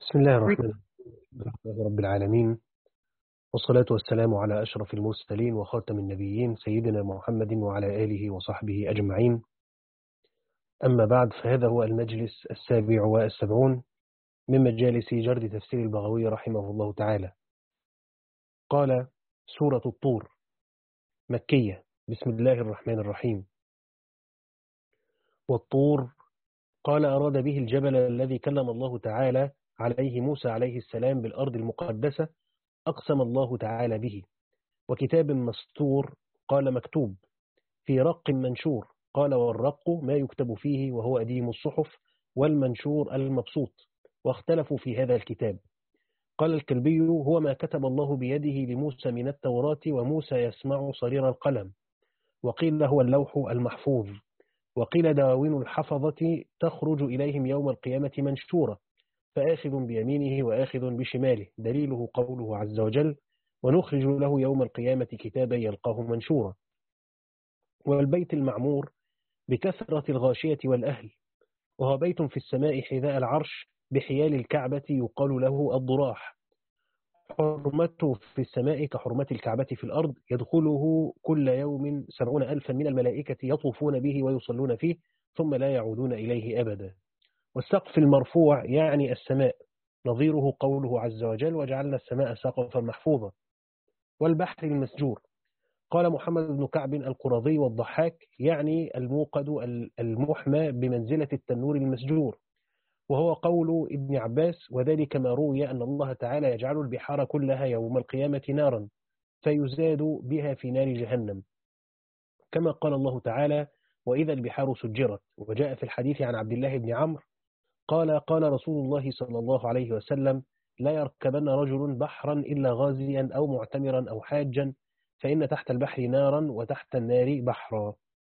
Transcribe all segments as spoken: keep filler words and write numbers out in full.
بسم الله الرحمن الرحيم. الحمد لله رب العالمين، والصلاة والسلام على أشرف المرسلين وخاتم النبيين سيدنا محمد وعلى آله وصحبه أجمعين. أما بعد، فهذا هو المجلس السابع والسبعون من مجالس جرد تفسير البغوي رحمه الله تعالى. قال: سورة الطور مكية. بسم الله الرحمن الرحيم. والطور قال أراد به الجبل الذي كلم الله تعالى عليه موسى عليه السلام بالأرض المقدسة، أقسم الله تعالى به. وكتاب مستور قال مكتوب، في رق منشور قال والرق ما يكتب فيه وهو أديم الصحف، والمنشور المبسوط، واختلفوا في هذا الكتاب. قال الكلبي هو ما كتب الله بيده لموسى من التوراة وموسى يسمع صرير القلم. وقيل هو اللوح المحفوظ. وقيل دواوين الحفظة تخرج إليهم يوم القيامة منشورة، فآخذ بيمينه وآخذ بشماله، دليله قوله عز وجل: ونخرج له يوم القيامة كتابا يلقاه منشورا. والبيت المعمور بكثرة الغاشية والأهل، وهو بيت في السماء حذاء العرش بحيال الكعبة يقال له الضراح. حرمته في السماء كحرمة الكعبة في الأرض، يدخله كل يوم سبعون ألفا من الملائكة يطوفون به ويصلون فيه ثم لا يعودون إليه أبدا. والسقف المرفوع يعني السماء، نظيره قوله عز وجل: وجعلنا السماء سقفا محفوظا. والبحر المسجور قال محمد بن كعب القرظي والضحاك يعني الموقد المحمى بمنزلة التنور المسجور، وهو قول ابن عباس. وذلك ما روي أن الله تعالى يجعل البحار كلها يوم القيامة نارا فيزاد بها في نار جهنم، كما قال الله تعالى: وإذا البحار سجرت. وجاء في الحديث عن عبد الله بن عمرو قال: قال رسول الله صلى الله عليه وسلم: لا يركبن رجل بحرا إلا غازيا أو معتمرا أو حاجا، فإن تحت البحر نارا وتحت النار بحرا.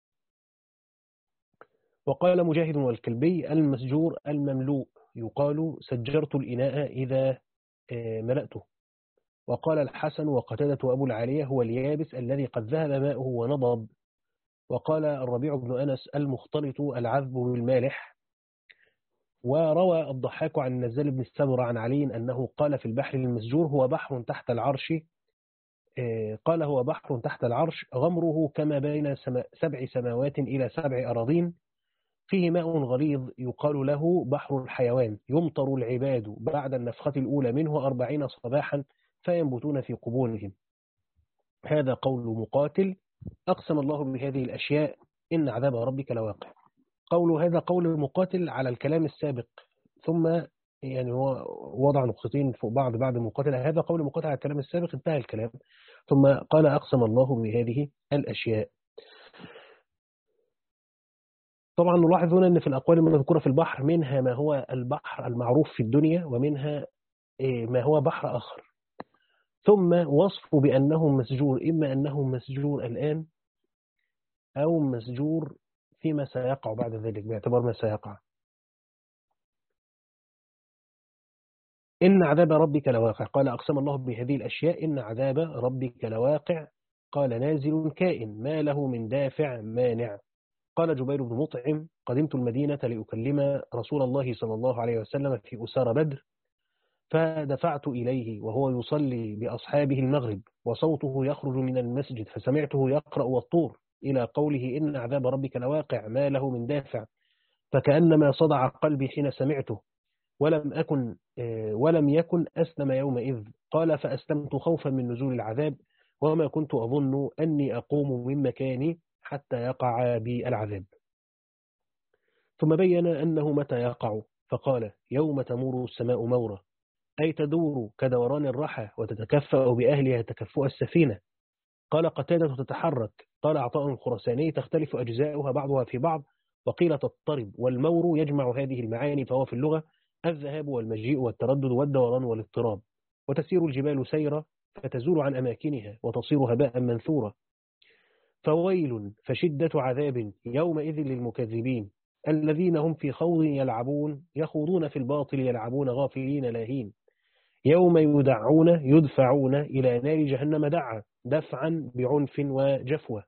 وقال مجاهد والكلبي: المسجور المملوء، يقال سجرت الإناء إذا ملأته. وقال الحسن وقتادة وأبو العالية: هو اليابس الذي قد ذهب ماؤه ونضب. وقال الربيع بن أنس: المختلط العذب بالمالح. وروى الضحاك عن نزال بن السمرة عن علي أنه قال في البحر المسجور: هو بحر تحت العرش قال هو بحر تحت العرش غمره كما بين سبع سماوات إلى سبع أراضين، فيه ماء غليظ يقال له بحر الحيوان، يمطر العباد بعد النفخة الأولى منه أربعين صباحا فينبتون في قبورهم. هذا قول مقاتل: أقسم الله بهذه الأشياء إن عذاب ربك لواقع. قول هذا قول مقاتل على الكلام السابق، ثم يعني هو وضع نقطتين فوق بعض بعد مقاتل. هذا قول مقاتل على الكلام السابق، انتهى الكلام، ثم قال: أقسم الله بهذه الأشياء. طبعا نلاحظ هنا أن في الأقوال المذكورة في البحر منها ما هو البحر المعروف في الدنيا، ومنها ما هو بحر آخر. ثم وصفه بأنه مسجور، إما أنه مسجور الآن أو مسجور فيما سيقع بعد ذلك باعتبار ما سيقع. إن عذاب ربك لواقع. قال: أقسم الله بهذه الأشياء إن عذاب ربك لواقع. قال: نازل كائن ما له من دافع مانع. قال جبير بن مطعم: قدمت المدينة لأكلم رسول الله صلى الله عليه وسلم في أسار بدر، فدفعت إليه وهو يصلي بأصحابه المغرب، وصوته يخرج من المسجد، فسمعته يقرأ والطور إلى قوله: إن عذاب ربك لواقع ما له من دافع، فكأنما صدع قلبي حين سمعته، ولم أكن ولم يكن أسلم يومئذ. قال: فأسلمت خوفا من نزول العذاب، وما كنت أظن أني أقوم من مكاني حتى يقع بي العذاب. ثم بين أنه متى يقع، فقال: يوم تمور السماء مورا، أي تدور كدوران الرحى وتتكفأ بأهلها تكفؤ السفينة. قال قتادة: تتحرك. قال عطاء الخرساني: تختلف أجزاؤها بعضها في بعض، وقيل تضطرب. والمور يجمع هذه المعاني، فهو في اللغة الذهاب والمجيء والتردد والدوران والاضطراب. وتسير الجبال سيرا فتزول عن أماكنها وتصير هباء منثورا. فويل، فشدة عذاب يومئذ للمكذبين الذين هم في خوض يلعبون يخوضون في الباطل يلعبون غافلين لاهين. يوم يدعون يدفعون إلى نار جهنم دعا، دفعا بعنف وجفوة.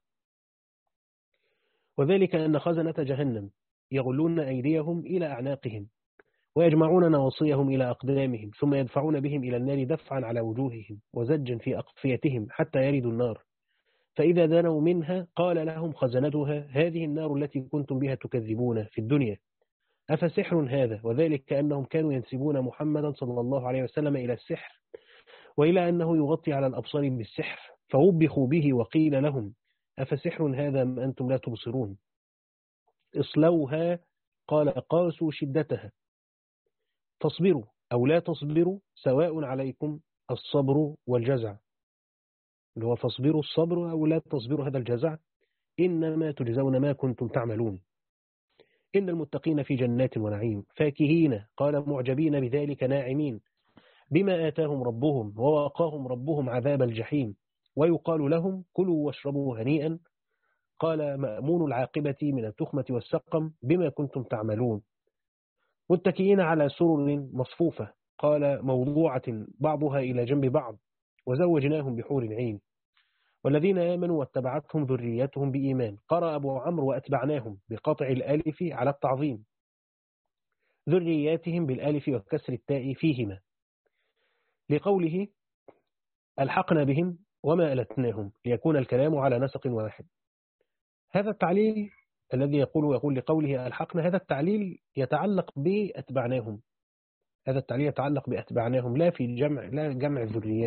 وذلك أن خزنة جهنم يغلون أيديهم إلى أعناقهم ويجمعون نواصيهم إلى أقدامهم ثم يدفعون بهم إلى النار دفعا على وجوههم وزجا في أقفيتهم حتى يردوا النار، فإذا دنوا منها قال لهم خزنتها هذه النار التي كنتم بها تكذبون في الدنيا، أفسحر هذا؟ وذلك كأنهم كانوا ينسبون محمدا صلى الله عليه وسلم إلى السحر وإلى أنه يغطي على الأبصار بالسحر، فوبخوا به وقيل لهم أفسحر هذا ما أنتم لا تبصرون اصلوها قال قاسوا شدتها، تصبروا أو لا تصبروا سواء عليكم الصبر والجزع، اللي هو فاصبروا الصبر أو لا تصبروا هذا الجزع، إنما تجزون ما كنتم تعملون. إن المتقين في جنات ونعيم فاكهين قال معجبين بذلك ناعمين بما آتاهم ربهم ووقاهم ربهم عذاب الجحيم، ويقال لهم كلوا واشربوا هنيئا قال مأمون العاقبة من التخمة والسقم بما كنتم تعملون، متكئين على سرر مصفوفة قال موضوعة بعضها إلى جنب بعض وزوجناهم بحور عين، والذين آمنوا واتبعتهم ذريتهم بإيمان قرأ أبو عمرو وأتبعناهم بقطع الألف على التعظيم، ذرياتهم بالألف وكسر التاء فيهما، لقوله ألحقنا بهم وما ألتناهم ليكون الكلام على نسق واحد. هذا التعليل الذي يقول يقول لقوله ألحقنا، هذا التعليل يتعلق بأتبعناهم، هذا التعليل يتعلق بأتبعناهم لا في جمع لا جمع الذريات.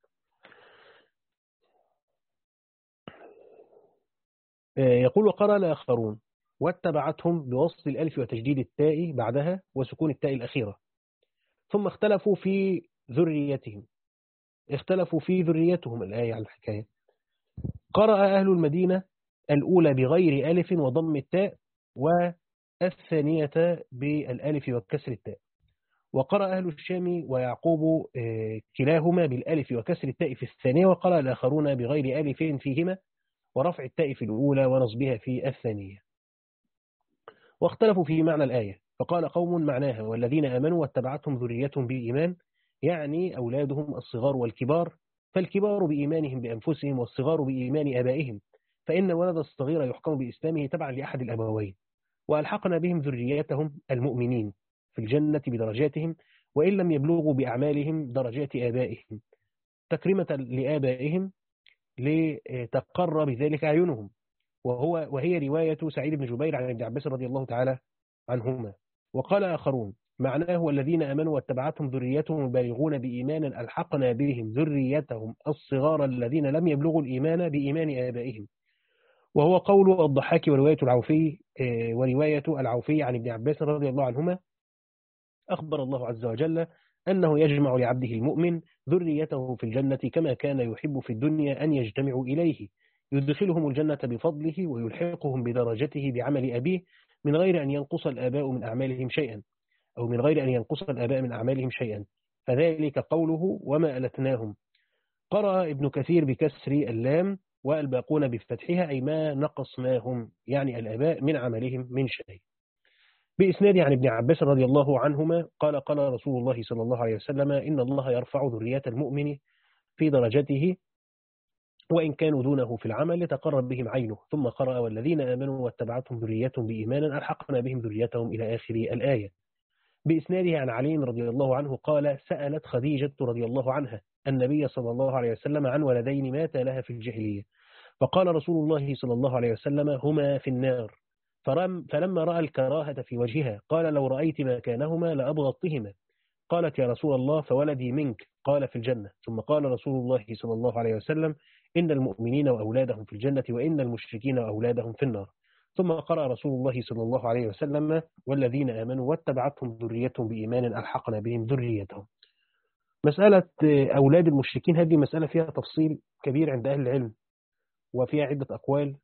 يقول وقرأ الآخرون واتبعتهم بوصل الألف وتجديد التاء بعدها وسكون التاء الأخيرة، ثم اختلفوا في ذريتهم، اختلفوا في ذريتهم الآية على الحكاية. قرأ أهل المدينة الأولى بغير ألف وضم التاء والثانية بالألف وكسر التاء، وقرأ أهل الشام ويعقوب كلاهما بالألف وكسر التاء في الثانية، وقرأ الآخرون بغير ألف فيهما ورفع التاء في الأولى ونصبها في الثانية. واختلفوا في معنى الآية، فقال قوم معناها والذين آمنوا واتبعتهم ذريتهم بإيمان، يعني أولادهم الصغار والكبار، فالكبار بإيمانهم بأنفسهم والصغار بإيمان آبائهم، فإن ولد الصغير يحكم بإسلامه تبعا لأحد الأبوين، وألحقنا بهم ذريتهم المؤمنين في الجنة بدرجاتهم وإن لم يبلغوا بأعمالهم درجات آبائهم تكرمة لآبائهم لتقر بذلك أعينهم، وهو وهي رواية سعيد بن جبير عن ابن عباس رضي الله تعالى عنهما. وقال آخرون معناه والذين آمنوا واتبعتهم ذريتهم البالغون بإيمان ألحقنا بهم ذريتهم الصغار الذين لم يبلغوا الإيمان بإيمان آبائهم، وهو قول الضحاك ورواية العوفي ورواية العوفي عن ابن عباس رضي الله عنهما. أخبر الله عز وجل أنه يجمع لعبده المؤمن ذريته في الجنة كما كان يحب في الدنيا أن يجتمعوا إليه، يدخلهم الجنة بفضله ويلحقهم بدرجته بعمل أبيه من غير أن ينقص الآباء من أعمالهم شيئا أو من غير أن ينقص الآباء من أعمالهم شيئا، فذلك قوله وما ألتناهم. قرأ ابن كثير بكسر اللام والباقون بفتحها أي ما نقصناهم، يعني الآباء من عملهم من شيء. بإسناد عن ابن عباس رضي الله عنهما قال قال رسول الله صلى الله عليه وسلم إن الله يرفع ذرية المؤمن في درجته وإن كانوا دونه في العمل يتقرب بهم عينه، ثم قرأ والذين آمنوا واتبعتهم ذريتهم بإيمان ألحقنا بهم ذريتهم إلى آخر الآية. بإسناده عن علي رضي الله عنه قال سألت خديجة رضي الله عنها النبي صلى الله عليه وسلم عن ولدين مات لها في الجاهلية، فقال رسول الله صلى الله عليه وسلم هما في النار، فلما رأى الكراهة في وجهها قال لو رأيت مكانهما لأبغضتهما، قالت يا رسول الله فولدي منك، قال في الجنة، ثم قال رسول الله صلى الله عليه وسلم إن المؤمنين وأولادهم في الجنة وإن المشركين وأولادهم في النار، ثم قرأ رسول الله صلى الله عليه وسلم والذين آمنوا واتبعتهم ذريتهم بإيمان ألحقنا بهم ذريتهم. مسألة أولاد المشركين هذه مسألة فيها تفصيل كبير عند أهل العلم وفيها عدة أقوال،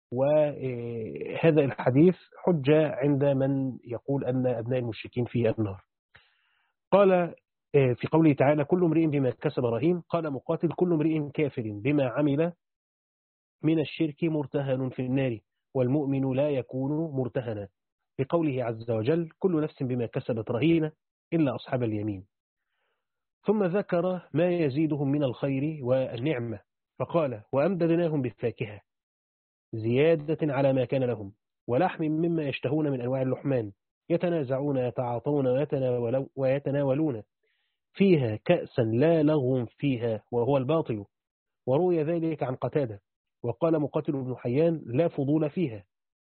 وهذا الحديث حجة عند من يقول أن أبناء المشركين في النار. قال في قوله تعالى كل امرئ بما كسب رهين، قال مقاتل كل امرئ كافر بما عمل من الشرك مرتهن في النار والمؤمن لا يكون مرتهنا، لقوله عز وجل كل نفس بما كسبت رهينة إلا أصحاب اليمين. ثم ذكر ما يزيدهم من الخير والنعمة فقال وأمددناهم بفاكهة زيادة على ما كان لهم ولحم مما يشتهون من أنواع اللحمان يتنازعون يتعاطون ويتناولو- ويتناولون فيها كأسا لا لغو فيها وهو الباطل. وروي ذلك عن قتادة. وقال مقاتل بن حيان لا فضول فيها.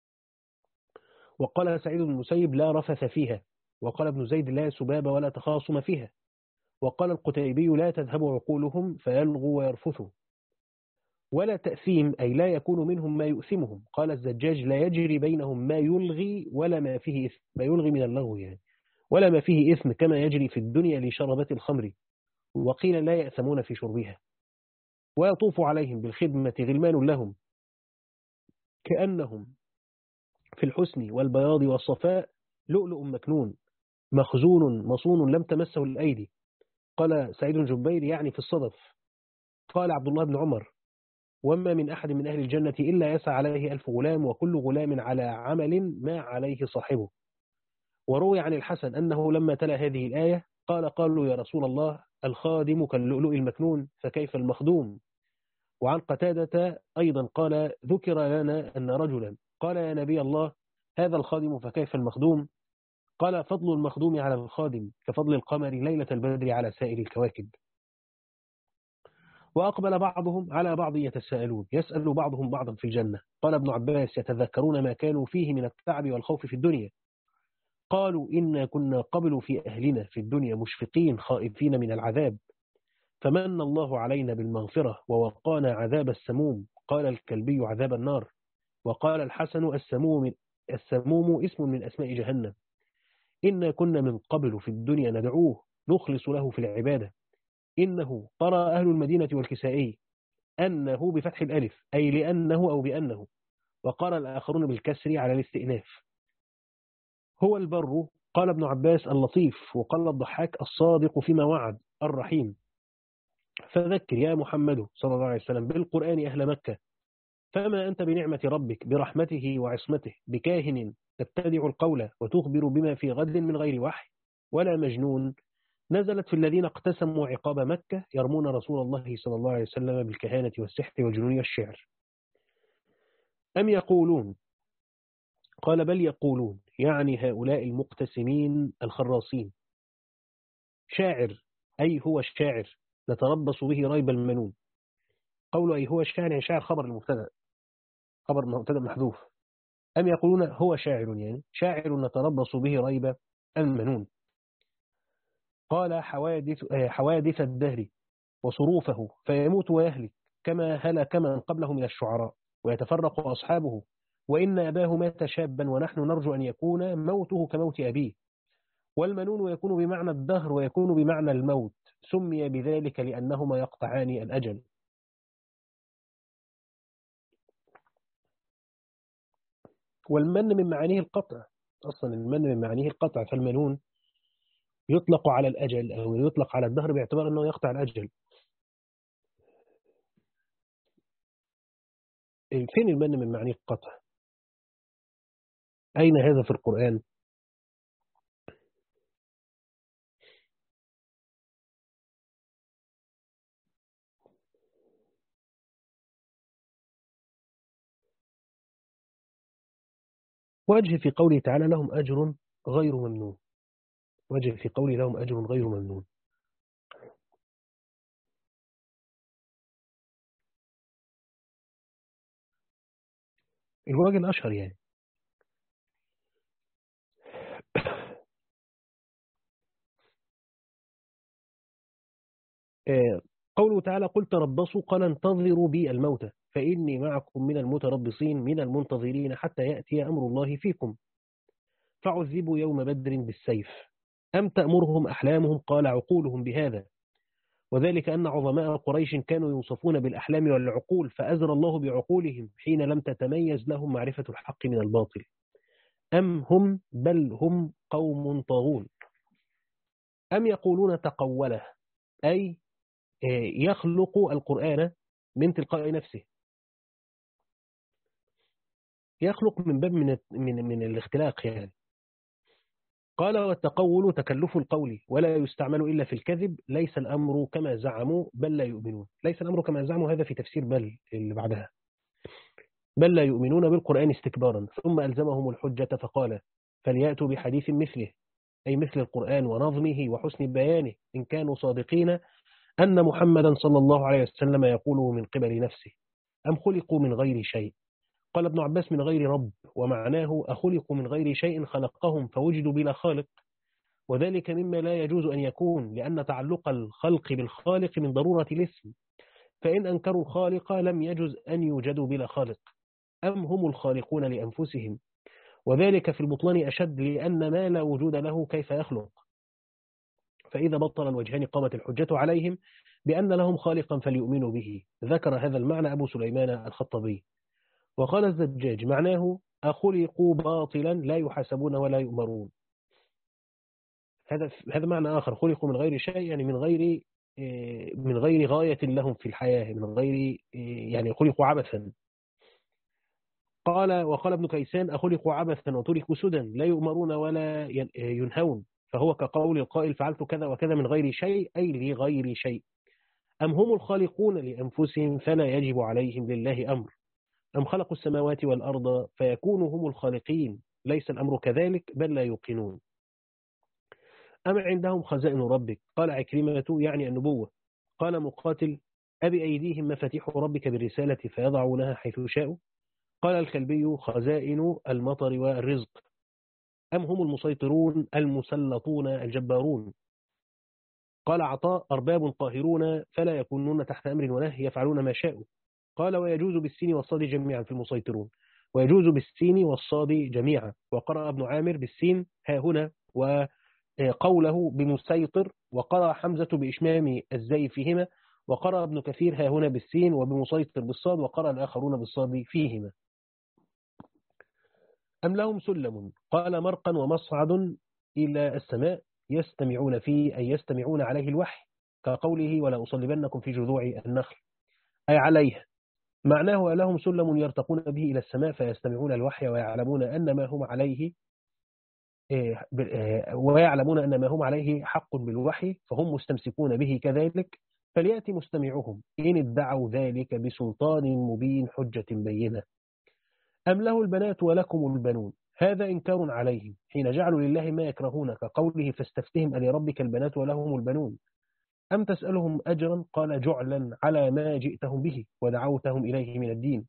وقال سعيد بن المسيب لا رفث فيها. وقال ابن زيد لا سباب ولا تخاصم فيها. وقال القتيبي لا تذهب عقولهم فيلغوا ويرفثوا. ولا تأثيم أي لا يكون منهم ما يؤثمهم. قال الزجاج لا يجري بينهم ما يلغي ولا ما فيه إثم، ما يلغي من اللغو يعني، ولا ما فيه إثم كما يجري في الدنيا لشربات الخمر. وقيل لا يأثمون في شربها. ويطوف عليهم بالخدمة غلمان لهم كأنهم في الحسن والبياض والصفاء لؤلؤ مكنون مخزون مصون لم تمسه الأيدي. قال سعيد بن جبير يعني في الصدف. قال عبد الله بن عمر وما من أحد من أهل الجنة إلا يسعى عليه ألف غلام وكل غلام على عمل ما عليه صاحبه. وروي عن الحسن أنه لما تلا هذه الآية قال قالوا يا رسول الله الخادم كاللؤلؤ المكنون فكيف المخدوم. وعن قتادة أيضا قال ذكر لنا أن رجلا قال يا نبي الله هذا الخادم فكيف المخدوم. قال فضل المخدوم على الخادم كفضل القمر ليلة البدر على سائر الكواكب. وأقبل بعضهم على بعض يتساءلون يسأل بعضهم بعضا في الجنة. قال ابن عباس يتذكرون ما كانوا فيه من التعب والخوف في الدنيا. قالوا إنا كنا قبل في أهلنا في الدنيا مشفقين خائفين من العذاب فمن الله علينا بالمغفرة ووقانا عذاب السموم. قال الكلبي عذاب النار. وقال الحسن السموم, السموم اسم من أسماء جهنم. إنا كنا من قبل في الدنيا ندعوه نخلص له في العبادة إنه قرأ أهل المدينة والكسائي أنه بفتح الألف أي لأنه أو بأنه. وقال الآخرون بالكسر على الاستئناف. هو البر. قال ابن عباس اللطيف. وقال الضحاك الصادق فيما وعد الرحيم. فذكر يا محمد صلى الله عليه وسلم بالقرآن أهل مكة فما أنت بنعمة ربك برحمته وعصمته بكاهن تبتدع القول وتخبر بما في غد من غير وحي ولا مجنون. نزلت في الذين اقتسموا عقاب مكة يرمون رسول الله صلى الله عليه وسلم بالكهانة والسحر والجنون والشعر. أم يقولون. قال بل يقولون يعني هؤلاء المقتسمين الخراصين شاعر أي هو الشاعر نتربص به ريب المنون. قول أي هو الشاعر يعني شاعر خبر المبتدا خبر مبتدا محذوف. أم يقولون هو شاعر يعني شاعر نتربص به ريب المنون. قال حوادث, حوادث الدهر وصروفه فيموت ويهلك كما هلك من قبله من الشعراء ويتفرق أصحابه. وإن أباه مات شابا ونحن نرجو أن يكون موته كموت أبيه. والمنون يكون بمعنى الدهر ويكون بمعنى الموت سمي بذلك لأنهما يقطعان الأجل. والمن من معانيه القطع. أصلا المن من معانيه القطع فالمنون يطلق على الأجل أو يطلق على الدهر باعتبار أنه يقطع الأجل. فين المن من معانيه القطع؟ أين هذا في القرآن؟ وجه في قوله تعالى لهم أجر غير ممنون. وجه في قوله لهم أجر غير ممنون. الوجه الأشهر يعني. قوله تعالى قل تربصوا قال انتظروا بي الموتى فإني معكم من المتربصين من المنتظرين حتى يأتي أمر الله فيكم فعذبوا يوم بدر بالسيف. أم تأمرهم أحلامهم قال عقولهم بهذا. وذلك أن عظماء قريش كانوا يوصفون بالأحلام والعقول فأزر الله بعقولهم حين لم تتميز لهم معرفة الحق من الباطل. أم هم بل هم قوم طاغون. أم يقولون تقوله أي يخلق القرآن من تلقاء نفسه. يخلق من باب من من من الاختلاق يعني. قال والتقول تكلف القول ولا يستعمل إلا في الكذب ليس الأمر كما زعموا بل لا يؤمنون. ليس الأمر كما زعموا هذا في تفسير بل اللي بعدها. بل لا يؤمنون بالقرآن استكبارا ثم ألزمهم الحجة فقال فليأتوا بحديث مثله، أي مثل القرآن ونظمه وحسن بيانه، إن كانوا صادقين أن محمدا صلى الله عليه وسلم يقوله من قبل نفسه، أم خلقوا من غير شيء. قال ابن عباس من غير رب، ومعناه أخلقوا من غير شيء خلقهم فوجدوا بلا خالق، وذلك مما لا يجوز أن يكون، لأن تعلق الخلق بالخالق من ضرورة الاسم، فإن أنكروا الخالق لم يجوز أن يوجدوا بلا خالق. أم هم الخالقون لأنفسهم، وذلك في البطلان أشد، لأن ما لا وجود له كيف يخلق. فإذا بطل الوجهان قامت الحجة عليهم بأن لهم خالقا فليؤمنوا به. ذكر هذا المعنى أبو سليمان الخطبي. وقال الزجاج معناه أخلقوا باطلا لا يحاسبون ولا يؤمرون. هذا هذا معنى آخر، خلقوا من غير شيء، يعني من غير من غير غاية لهم في الحياة، من غير يعني خلقوا عبثا. قال وقال ابن كيسان أخلقوا عبثا وتركوا سدى لا يؤمرون ولا ينهون، فهو كقول القائل فعلت كذا وكذا من غير شيء، أي لغير شيء. أم هم الخالقون لأنفسهم فلا يجب عليهم لله أمر، أم خلقوا السماوات والأرض فيكونوا هم الخالقين، ليس الأمر كذلك بل لا يوقنون. أم عندهم خزائن ربك، قال عكرمة يعني النبوة. قال مقاتل أبي أيديهم مفاتيح ربك بالرسالة فيضعونها حيث شاءوا. قال الكلبي خزائن المطر والرزق. أم هم المسيطرون المسلطون الجبارون. قال عطاء أرباب قاهرون فلا يكونون تحت أمر ونهي يفعلون ما شاءوا. قال ويجوز بالسين والصاد جميعا في المسيطرون، ويجوز بالسين والصاد جميعا. وقرأ ابن عامر بالسين ها هنا وقوله بمسيطر، وقرأ حمزة بإشمام الزي فيهما، وقرأ ابن كثير ها هنا بالسين وبمسيطر بالصاد، وقرأ الآخرون بالصاد فيهما. أم لهم سلم، قال مرقا ومصعد إلى السماء يستمعون فيه، أي يستمعون عليه الوحي، كقوله ولا أصلبنكم في جذوع النخل، أي عليه. معناه لهم سلم يرتقون به إلى السماء فيستمعون الوحي ويعلمون أن ما هم عليه ويعلمون أن ما هم عليه حق بالوحي، فهم مستمسكون به كذلك. فليأتي مستمعهم إن ادعوا ذلك بسلطان مبين حجة بينة. أم له البنات ولكم البنون، هذا إنكار عليهم حين جعلوا لله ما يكرهون، كقوله فاستفتهم ألربك البنات ولهم البنون. أم تسألهم أجرا، قال جعلا على ما جئتهم به ودعوتهم إليه من الدين.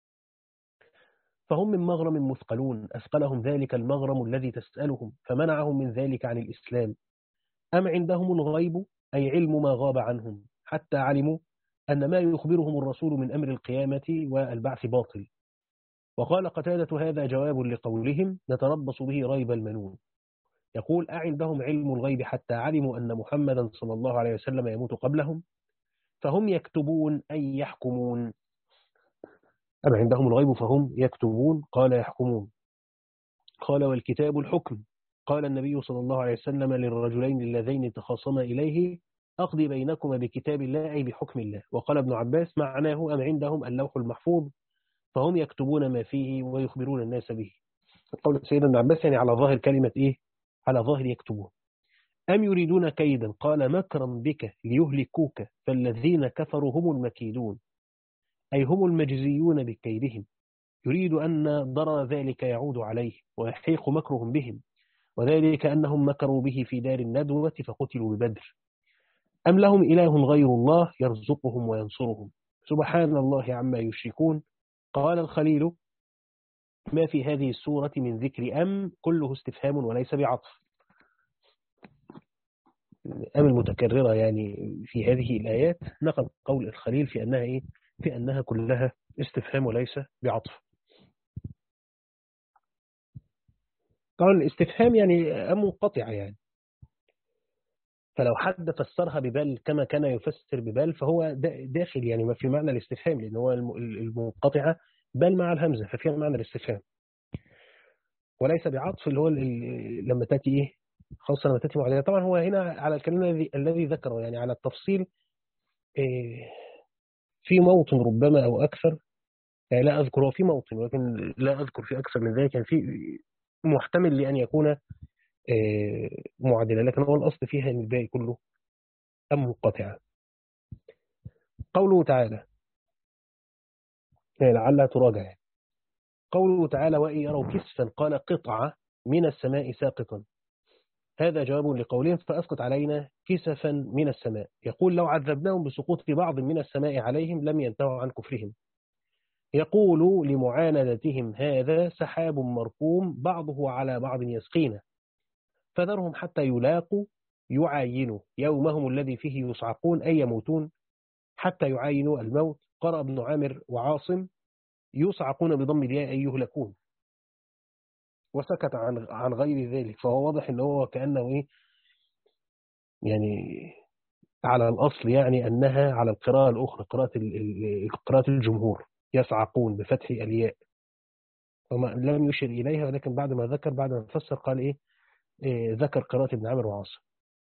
فهم من مغرم مثقلون، أثقلهم ذلك المغرم الذي تسألهم فمنعهم من ذلك عن الإسلام. أم عندهم الغيب، أي علم ما غاب عنهم، حتى علموا أن ما يخبرهم الرسول من أمر القيامة والبعث باطل. وقال قتادة هذا جواب لقولهم نتربص به ريب المنون. يقول أعندهم علم الغيب حتى علموا أن محمدا صلى الله عليه وسلم يموت قبلهم، فهم يكتبون أي يحكمون. أم عندهم الغيب فهم يكتبون، قال يحكمون. قال والكتاب الحكم. قال النبي صلى الله عليه وسلم للرجلين اللذين تخاصما إليه أقضي بينكما بكتاب الله، أي بحكم الله. وقال ابن عباس معناه أم عندهم اللوح المحفوظ فهم يكتبون ما فيه ويخبرون الناس به. قول سيدنا ابن عباس يعني على ظاهر كلمة إيه؟ على ظاهر يكتبون. أم يريدون كيدا، قال مكرا بك ليهلكوك فالذين كفروا هم المكيدون، أي هم المجزيون بكيدهم. يريد أن ضرر ذلك يعود عليه ويحيق مكرهم بهم، وذلك أنهم مكروا به في دار الندوة فقتلوا ببدر. أم لهم إله غير الله يرزقهم وينصرهم، سبحان الله عما يشركون. قال الخليل ما في هذه السورة من ذكر أم كله استفهام وليس بعطف. أم المتكررة يعني في هذه الآيات نقل قول الخليل في أنها إيه؟ في أنها كلها استفهام وليس بعطف. طبعا الاستفهام يعني أم منقطعة يعني، فلو حد فسرها ببل كما كان يفسر ببل فهو داخل يعني ما في معنى الاستفهام، لأن هو المنقطعة بل مع الهمزة ففيها معنى الاستفهام، وليس بعطف اللي هو لما تأتي إيه خاصة لما تأتي معلنة. طبعا هو هنا على الكلام الذي الذي ذكره يعني على التفصيل إيه في موطن ربما أو أكثر، يعني لا أذكر هو في موطن ولكن لا أذكر في أكثر من ذلك، يعني في محتمل لأن يكون إيه معادلة، لكن هو الأصل فيها أن الباقي كله أم منقطعة. قوله تعالى يعني لعلها تراجع يعني. قوله تعالى وإن يروا كسفا قال قطعة من السماء ساقطا. هذا جواب لقولهم فأسقط علينا كسفا من السماء. يقول لو عذبناهم بسقوط بعض من السماء عليهم لم ينتهوا عن كفرهم. يقول لمعاندتهم هذا سحاب مركوم بعضه على بعض يسقينا فذرهم حتى يلاقوا يعاينوا يومهم الذي فيه يصعقون أي يموتون حتى يعاينوا الموت. قرأ ابن عامر وعاصم يصعقون بضم الياء أي يهلكون، وسكت عن عن غير ذلك. فهو واضح ان هو كأنه ايه يعني على الأصل، يعني أنها على القراءة الأخرى قراءة قراءة الجمهور يصعقون بفتح الياء، وما لم يشر إليها، ولكن بعد ما ذكر بعد ما فسر قال إيه, إيه ذكر قراءة ابن عامر وعاصم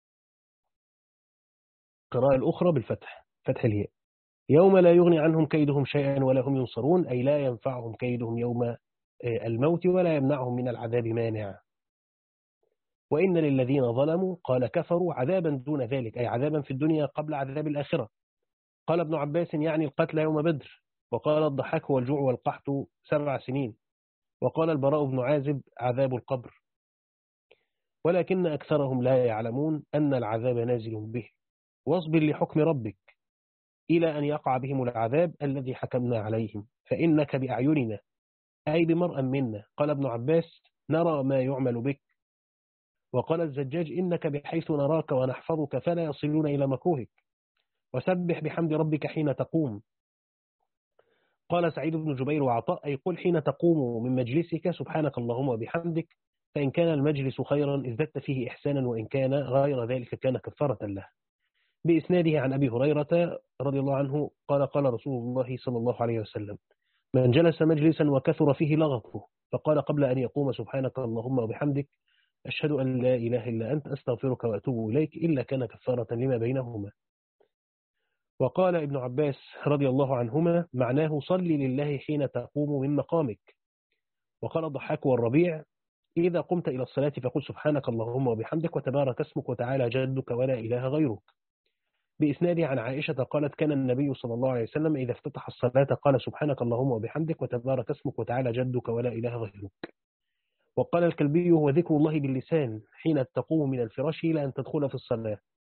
القراءة الأخرى بالفتح فتح الياء. يوم لا يغني عنهم كيدهم شيئا ولا هم ينصرون أي لا ينفعهم كيدهم يوم الموت ولا يمنعهم من العذاب مانع. وإن للذين ظلموا قال كفروا عذابا دون ذلك أي عذابا في الدنيا قبل عذاب الآخرة. قال ابن عباس يعني القتل يوم بدر. وقال الضحاك هو الجوع والقحط سبع سنين. وقال البراء بن عازب عذاب القبر. ولكن أكثرهم لا يعلمون أن العذاب نازل به واصبر لحكم ربك إلى أن يقع بهم العذاب الذي حكمنا عليهم فإنك بأعيننا أي بمرأ منا. قال ابن عباس نرى ما يعمل بك. وقال الزجاج إنك بحيث نراك ونحفظك فلا يصلون إلى مكروهك وسبح بحمد ربك حين تقوم. قال سعيد بن جبير وعطاء أي قل حين تقوم من مجلسك سبحانك اللهم وبحمدك فإن كان المجلس خيرا ازددت فيه إحسانا وإن كان غير ذلك كان كفارة له. بإسناده عن أبي هريرة رضي الله عنه قال قال رسول الله صلى الله عليه وسلم من جلس مجلسا وكثر فيه لغطه فقال قبل أن يقوم سبحانك اللهم وبحمدك أشهد أن لا إله إلا أنت أستغفرك وأتوب إليك إلا كان كفارة لما بينهما. وقال ابن عباس رضي الله عنهما معناه صل لله حين تقوم من مقامك. وقال الضحاك والربيع إذا قمت إلى الصلاة فقل سبحانك اللهم وبحمدك وتبارك اسمك وتعالى جدك ولا إله غيرك. بإسناده عن عائشة قالت كان النبي صلى الله عليه وسلم إذا افتتح الصلاة قال سبحانك اللهم وبحمدك وتبارك اسمك وتعالى جدك ولا إله غيرك. وقال الكلبي هو ذكر الله باللسان حين تقوم من الفراش إلى أن تدخل في الصلاة.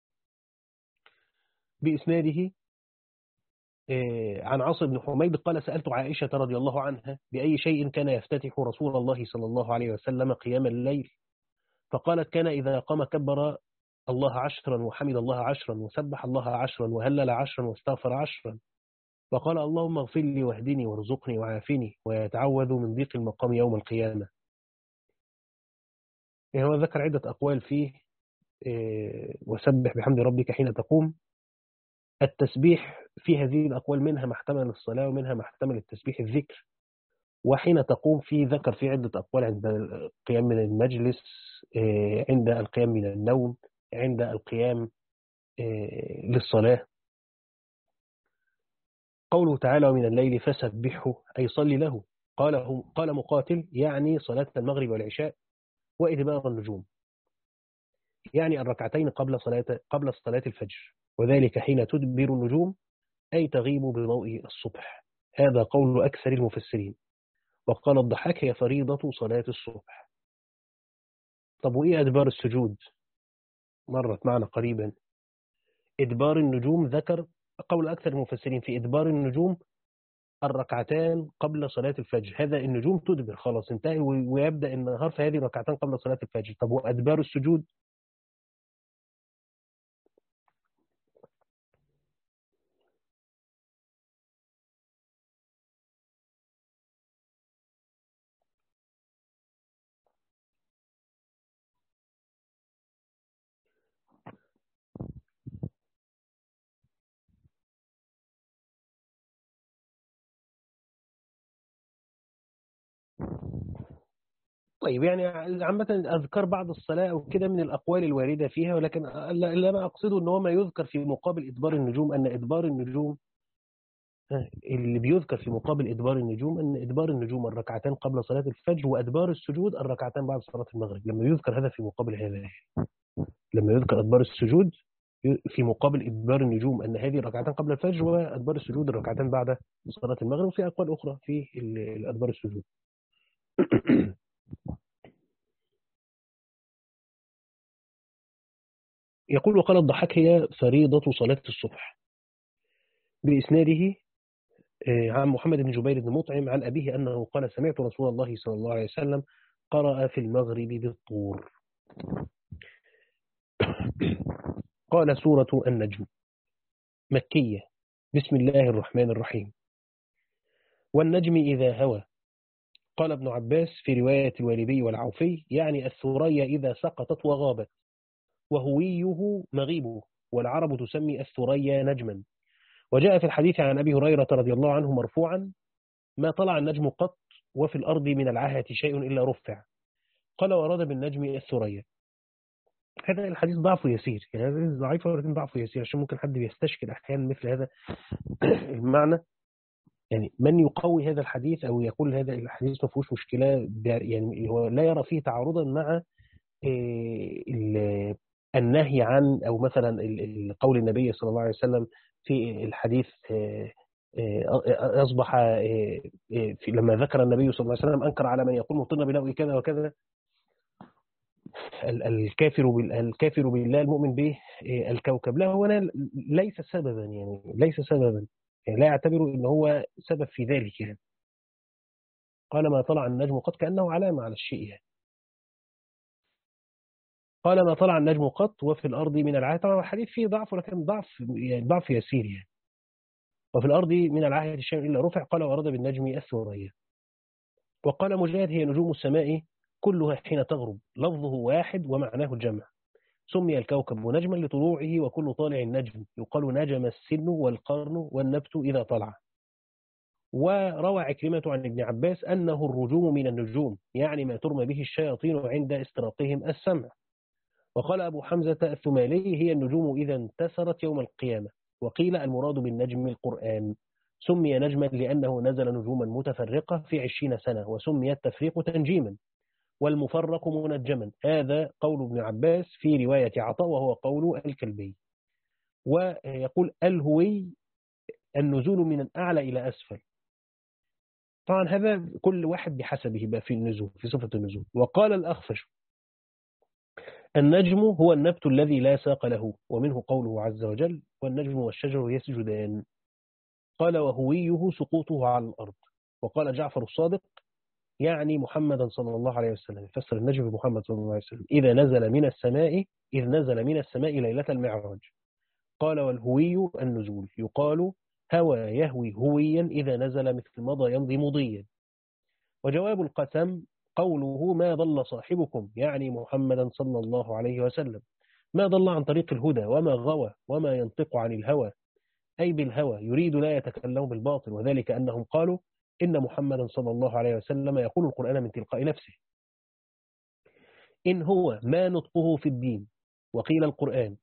بإسناده عن عاصم بن حميد قال سألت عائشة رضي الله عنها بأي شيء كان يفتتح رسول الله صلى الله عليه وسلم قيام الليل فقالت كان إذا قام كبر الله عشرا وحمد الله عشرا وسبح الله عشرا وهلل عشرا واستغفر عشرا وقال اللهم اغفر لي واهدني وارزقني وعافني ويتعوذ من ضيق المقام يوم القيامة. هو ذكر عدة أقوال فيه وسبح بحمد ربك حين تقوم. التسبيح في هذه الأقوال منها محتمل الصلاة ومنها محتمل التسبيح الذكر. وحين تقوم في ذكر في عدة أقوال عند القيام من المجلس عند القيام من النوم عند القيام للصلاة. قوله تعالى ومن الليل فسبحه أي صلي له. قال قال مقاتل يعني صلاة المغرب والعشاء وإدبار النجوم يعني الركعتين قبل صلاة قبل صلاة الفجر وذلك حين تدبر النجوم أي تغيب بضوء الصبح. هذا قول أكثر المفسرين. وقال الضحاك هي فريضة صلاة الصبح. طب وإيه أدبار السجود؟ مرت معنا قريبا. إدبار النجوم ذكر قول أكثر المفسرين في إدبار النجوم الركعتان قبل صلاة الفجر. هذا النجوم تدبر خلاص انتهي ويبدأ النهار فهذه ركعتان قبل صلاة الفجر. طب وأدبار السجود؟ طيب يعني عامة أذكار بعد الصلاة أو كده من الأقوال الواردة فيها، ولكن اللي أنا أقصده أن هو ما يذكر في مقابل إدبار النجوم أن إدبار النجوم اللي بيذكر في مقابل إدبار النجوم أن إدبار النجوم الركعتان قبل صلاة الفجر وأدبار السجود الركعتان بعد صلاة المغرب. لما يذكر هذا في مقابل هذا لما يذكر أدبار السجود في مقابل إدبار النجوم أن هذه الركعتان قبل الفجر وأدبار السجود الركعتان بعد صلاة المغرب. وفي أقوال أخرى في أدبار السجود. يقول وقال الضحاك هي فريضة صلاة الصبح، بإسناده عن محمد بن جبير بن مطعم عن أبيه أنه قال سمعت رسول الله صلى الله عليه وسلم قرأ في المغرب بالطور. قال سورة النجم مكية. بسم الله الرحمن الرحيم. والنجم إذا هوى. قال ابن عباس في رواية الوالبي والعوفي يعني الثريا إذا سقطت وغابت، وهويه مغيبه، والعرب تسمي الثريا نجما. وجاء في الحديث عن أبي هريرة رضي الله عنه مرفوعا ما طلع النجم قط وفي الأرض من العاهة شيء إلا رفع. قال وأراد بالنجم الثريا. هذا الحديث ضعفه يسير، يعني هذا الحديث ضعيف ولكن ضعفه يسير، عشان ممكن حد بيستشكل أحيانا مثل هذا المعنى. يعني من يقوي هذا الحديث أو يقول هذا الحديث ما فيهوش مشكلة، يعني هو لا يرى فيه تعارضا مع النهي عن أو مثلا قول النبي صلى الله عليه وسلم في الحديث أصبح في لما ذكر النبي صلى الله عليه وسلم أنكر على من يقول مطرنا بنوء كذا وكذا، الكافر الكافر بالله المؤمن به الكوكب. لا، هو ليس سببا، يعني ليس سببا، يعني لا يعتبر ان هو سبب في ذلك. يعني قال ما طلع النجم قط كأنه علامة على الشيء. يعني قال ما طلع النجم قط وفي الأرض من العاهة. طبعا الحديث فيه ضعف ولكن ضعف يعني ضعف يسير. يعني وفي الأرض من العاهة شيء إلا رفع. قال ورد بالنجم الثريا. وقال مجاهد هي نجوم السماء كلها حين تغرب، لفظه واحد ومعناه الجمع. سمي الكوكب نجما لطلوعه، وكل طالع نجم، يقال نجم السن والقرن والنبت إذا طلع. وروى عكرمة عن ابن عباس أنه الرجوم من النجوم، يعني ما ترمى به الشياطين عند استراقهم السمع. وقال أبو حمزة الثمالي هي النجوم إذا انتثرت يوم القيامة. وقيل المراد بالنجم القرآن. سمي نجما لأنه نزل نجوما متفرقة في عشرين سنة، وسمي التفريق تنجيما والمفرق منجما. هذا قول ابن عباس في رواية عطاء وهو قول الكلبي. ويقول الهوي النزول من الأعلى إلى أسفل. طبعا هذا كل واحد بحسبه بقى في النزول، في صفة النزول. وقال الأخفش النجم هو النبت الذي لا ساق له، ومنه قوله عز وجل والنجم والشجر يسجدان. قال وهويه سقوطه على الأرض. وقال جعفر الصادق يعني محمدا صلى الله عليه وسلم، يفسر النجم بمحمد صلى الله عليه وسلم إذا نزل من السماء إذ نزل من السماء ليلة المعراج. قال والهوي النزول، يقال هوى يهوي هويا إذا نزل مثل مضى يمضي مضيا. وجواب القسم قوله ما ضل صاحبكم، يعني محمدا صلى الله عليه وسلم، ما ضل عن طريق الهدى وما غوى وما ينطق عن الهوى، أي بالهوى يريد لا يتكلم بالباطل. وذلك أنهم قالوا إن محمدا صلى الله عليه وسلم يقول القرآن من تلقاء نفسه، إن هو ما نطقه في الدين. وقيل القرآن،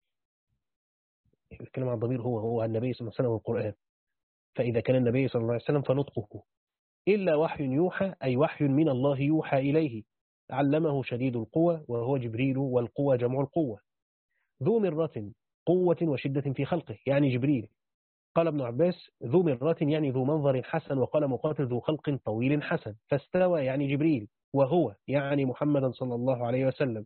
الكلام عن الضمير هو هو النبي صلى الله عليه وسلم والقرآن. فإذا كان النبي صلى الله عليه وسلم فنطقه إلا وحي يوحى، أي وحي من الله يوحى إليه، علمه شديد القوى وهو جبريل، والقوى جمع القوة، ذو مرة قوة وشدة في خلقه، يعني جبريل. قال ابن عباس ذو مرة يعني ذو منظر حسن. وقال مقاتل ذو خلق طويل حسن. فاستوى يعني جبريل، وهو يعني محمدا صلى الله عليه وسلم.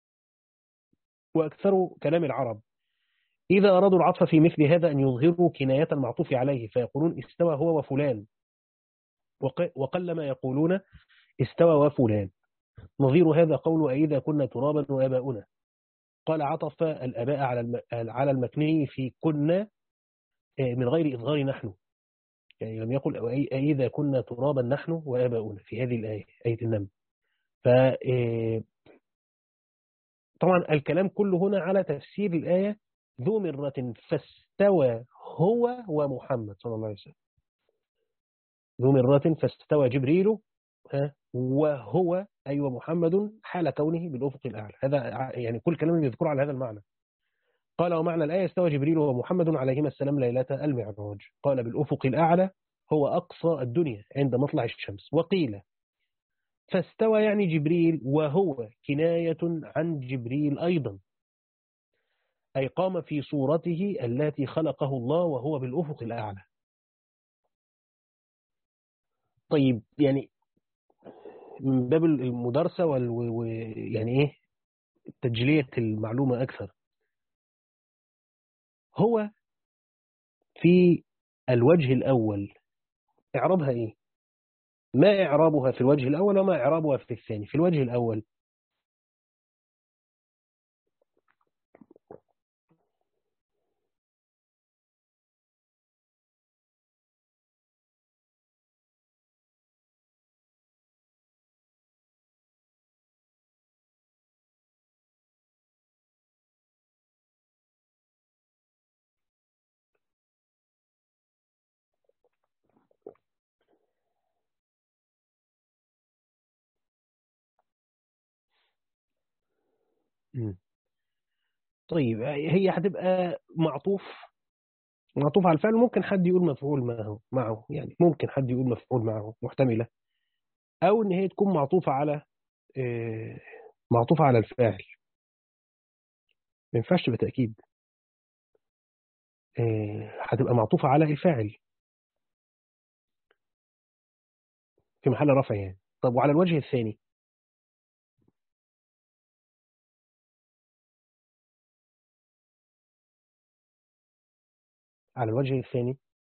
وأكثر كلام العرب إذا أرادوا العطف في مثل هذا أن يظهروا كناية المعطوف عليه، فيقولون استوى هو وفلان، وقل ما يقولون استوى وفلان. نظير هذا قول أئذا كنا ترابا وآباؤنا. قال عطف الآباء على على المكني في كنا من غير إصغار نحن، يعني لم يقل أئذا كنا ترابا نحن وآباؤنا في هذه الآية، آية النمل. ف طبعا الكلام كله هنا على تفسير الآية ذو مرة فاستوى هو ومحمد صلى الله عليه وسلم. ذو مرة فاستوى جبريل وهو أي ومحمد حال كونه بالأفق الأعلى. هذا يعني كل كلام يذكر على هذا المعنى. قال ومعنى الآية استوى جبريل ومحمد عليهما السلام ليلة المعراج. قال بالأفق الأعلى هو أقصى الدنيا عند مطلع الشمس. وقيل فاستوى يعني جبريل، وهو كناية عن جبريل أيضا، أي قام في صورته التي خلقه الله وهو بالأفق الأعلى. طيب يعني من باب المدارسة وال... و... يعني إيه تجلية المعلومة أكثر. هو في الوجه الأول إعرابها إيه؟ ما إعرابها في الوجه الأول وما إعرابها في الثاني؟ في الوجه الأول مم. طيب هي هتبقى معطوف معطوف على الفعل. ممكن حد يقول مفعول معه معه يعني ممكن حد يقول مفعول معه محتملة، أو إن هي تكون معطوفة على آه، معطوفة على الفاعل. ما ينفعش تبقى تأكيد. آه، هتبقى معطوفة على الفاعل في محل رفع يعني. طب وعلى الوجه الثاني؟ على الوجه الثاني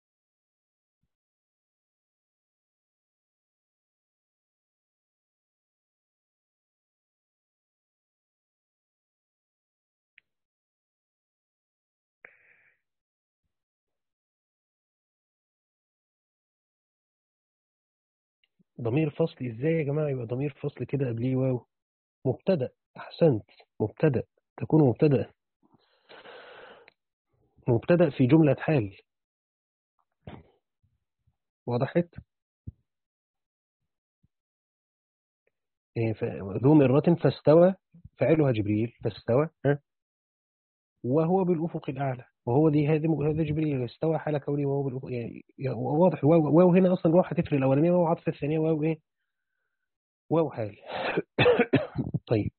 ضمير فصل ازاي يا جماعة يبقى ضمير فصل كده قبليه واو؟ مبتدأ. أحسنت. مبتدأ. تكون مبتدأ. مبتدأ في جملة حال. وضحت. إيه، ف- ذو مرة فاستوى، فعلها جبريل فاستوى، ها؟ وهو بالأفق الأعلى. وهو دي هذه هذا جبريل استوى حال كونه وهو بالأفق يعني يعني واضح. واو واو هنا أصلا واو هتفرق الأولانية، واو عطف الثانية، واو إيه؟ واو حال. طيب.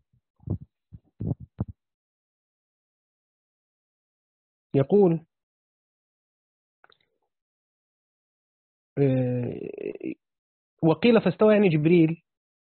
يقول آه، وقيل فاستوى يعني جبريل،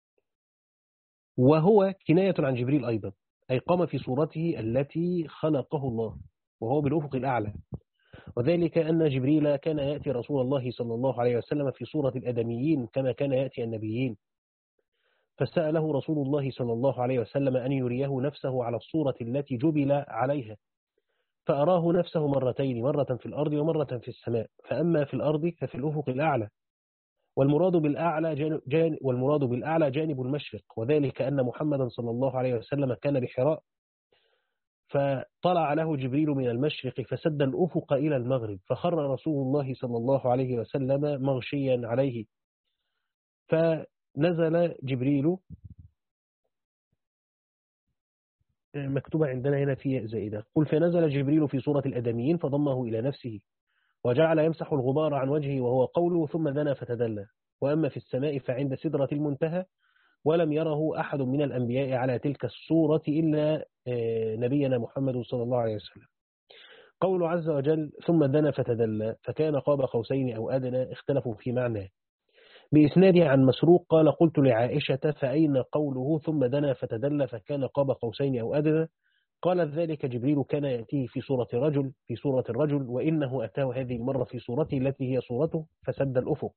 وهو كناية عن جبريل أيضا، أي قام في صورته التي خلقه الله وهو بالأفق الأعلى. وذلك أن جبريل كان يأتي رسول الله صلى الله عليه وسلم في صورة الأدميين كما كان يأتي النبيين. فسأله رسول الله صلى الله عليه وسلم أن يريه نفسه على الصورة التي جبل عليها، فأراه نفسه مرتين، مرة في الأرض ومرة في السماء. فأما في الأرض ففي الأفق الأعلى. والمراد بالأعلى جانب جان والمراد بالأعلى جانب المشرق، وذلك أن محمدا صلى الله عليه وسلم كان بحراء، فطلع له جبريل من المشرق فسد الأفق إلى المغرب، فخر رسول الله صلى الله عليه وسلم مغشيا عليه. فنزل جبريل، مكتوبة عندنا هنا في زائدة، قل فنزل جبريل في صورة الأدميين فضمه إلى نفسه وجعل يمسح الغبار عن وجهه، وهو قوله ثم دنا فتدلى. وأما في السماء فعند سدرة المنتهى، ولم يره أحد من الأنبياء على تلك الصورة إلا آه، نبينا محمد صلى الله عليه وسلم. قول عز وجل ثم دنا فتدلى، فكان قاب قوسين أو أدنى، اختلفوا في معناه. بإسناده عن مسروق قال قلت لعائشة فأين قوله ثم دنا فتدلى فكان قاب قوسين أو أدنى؟ قالت ذلك جبريل كان يأتيه في صورة رجل في صورة الرجل، وإنه أتاه هذه المرة في صورته التي هي صورته فسد الأفق.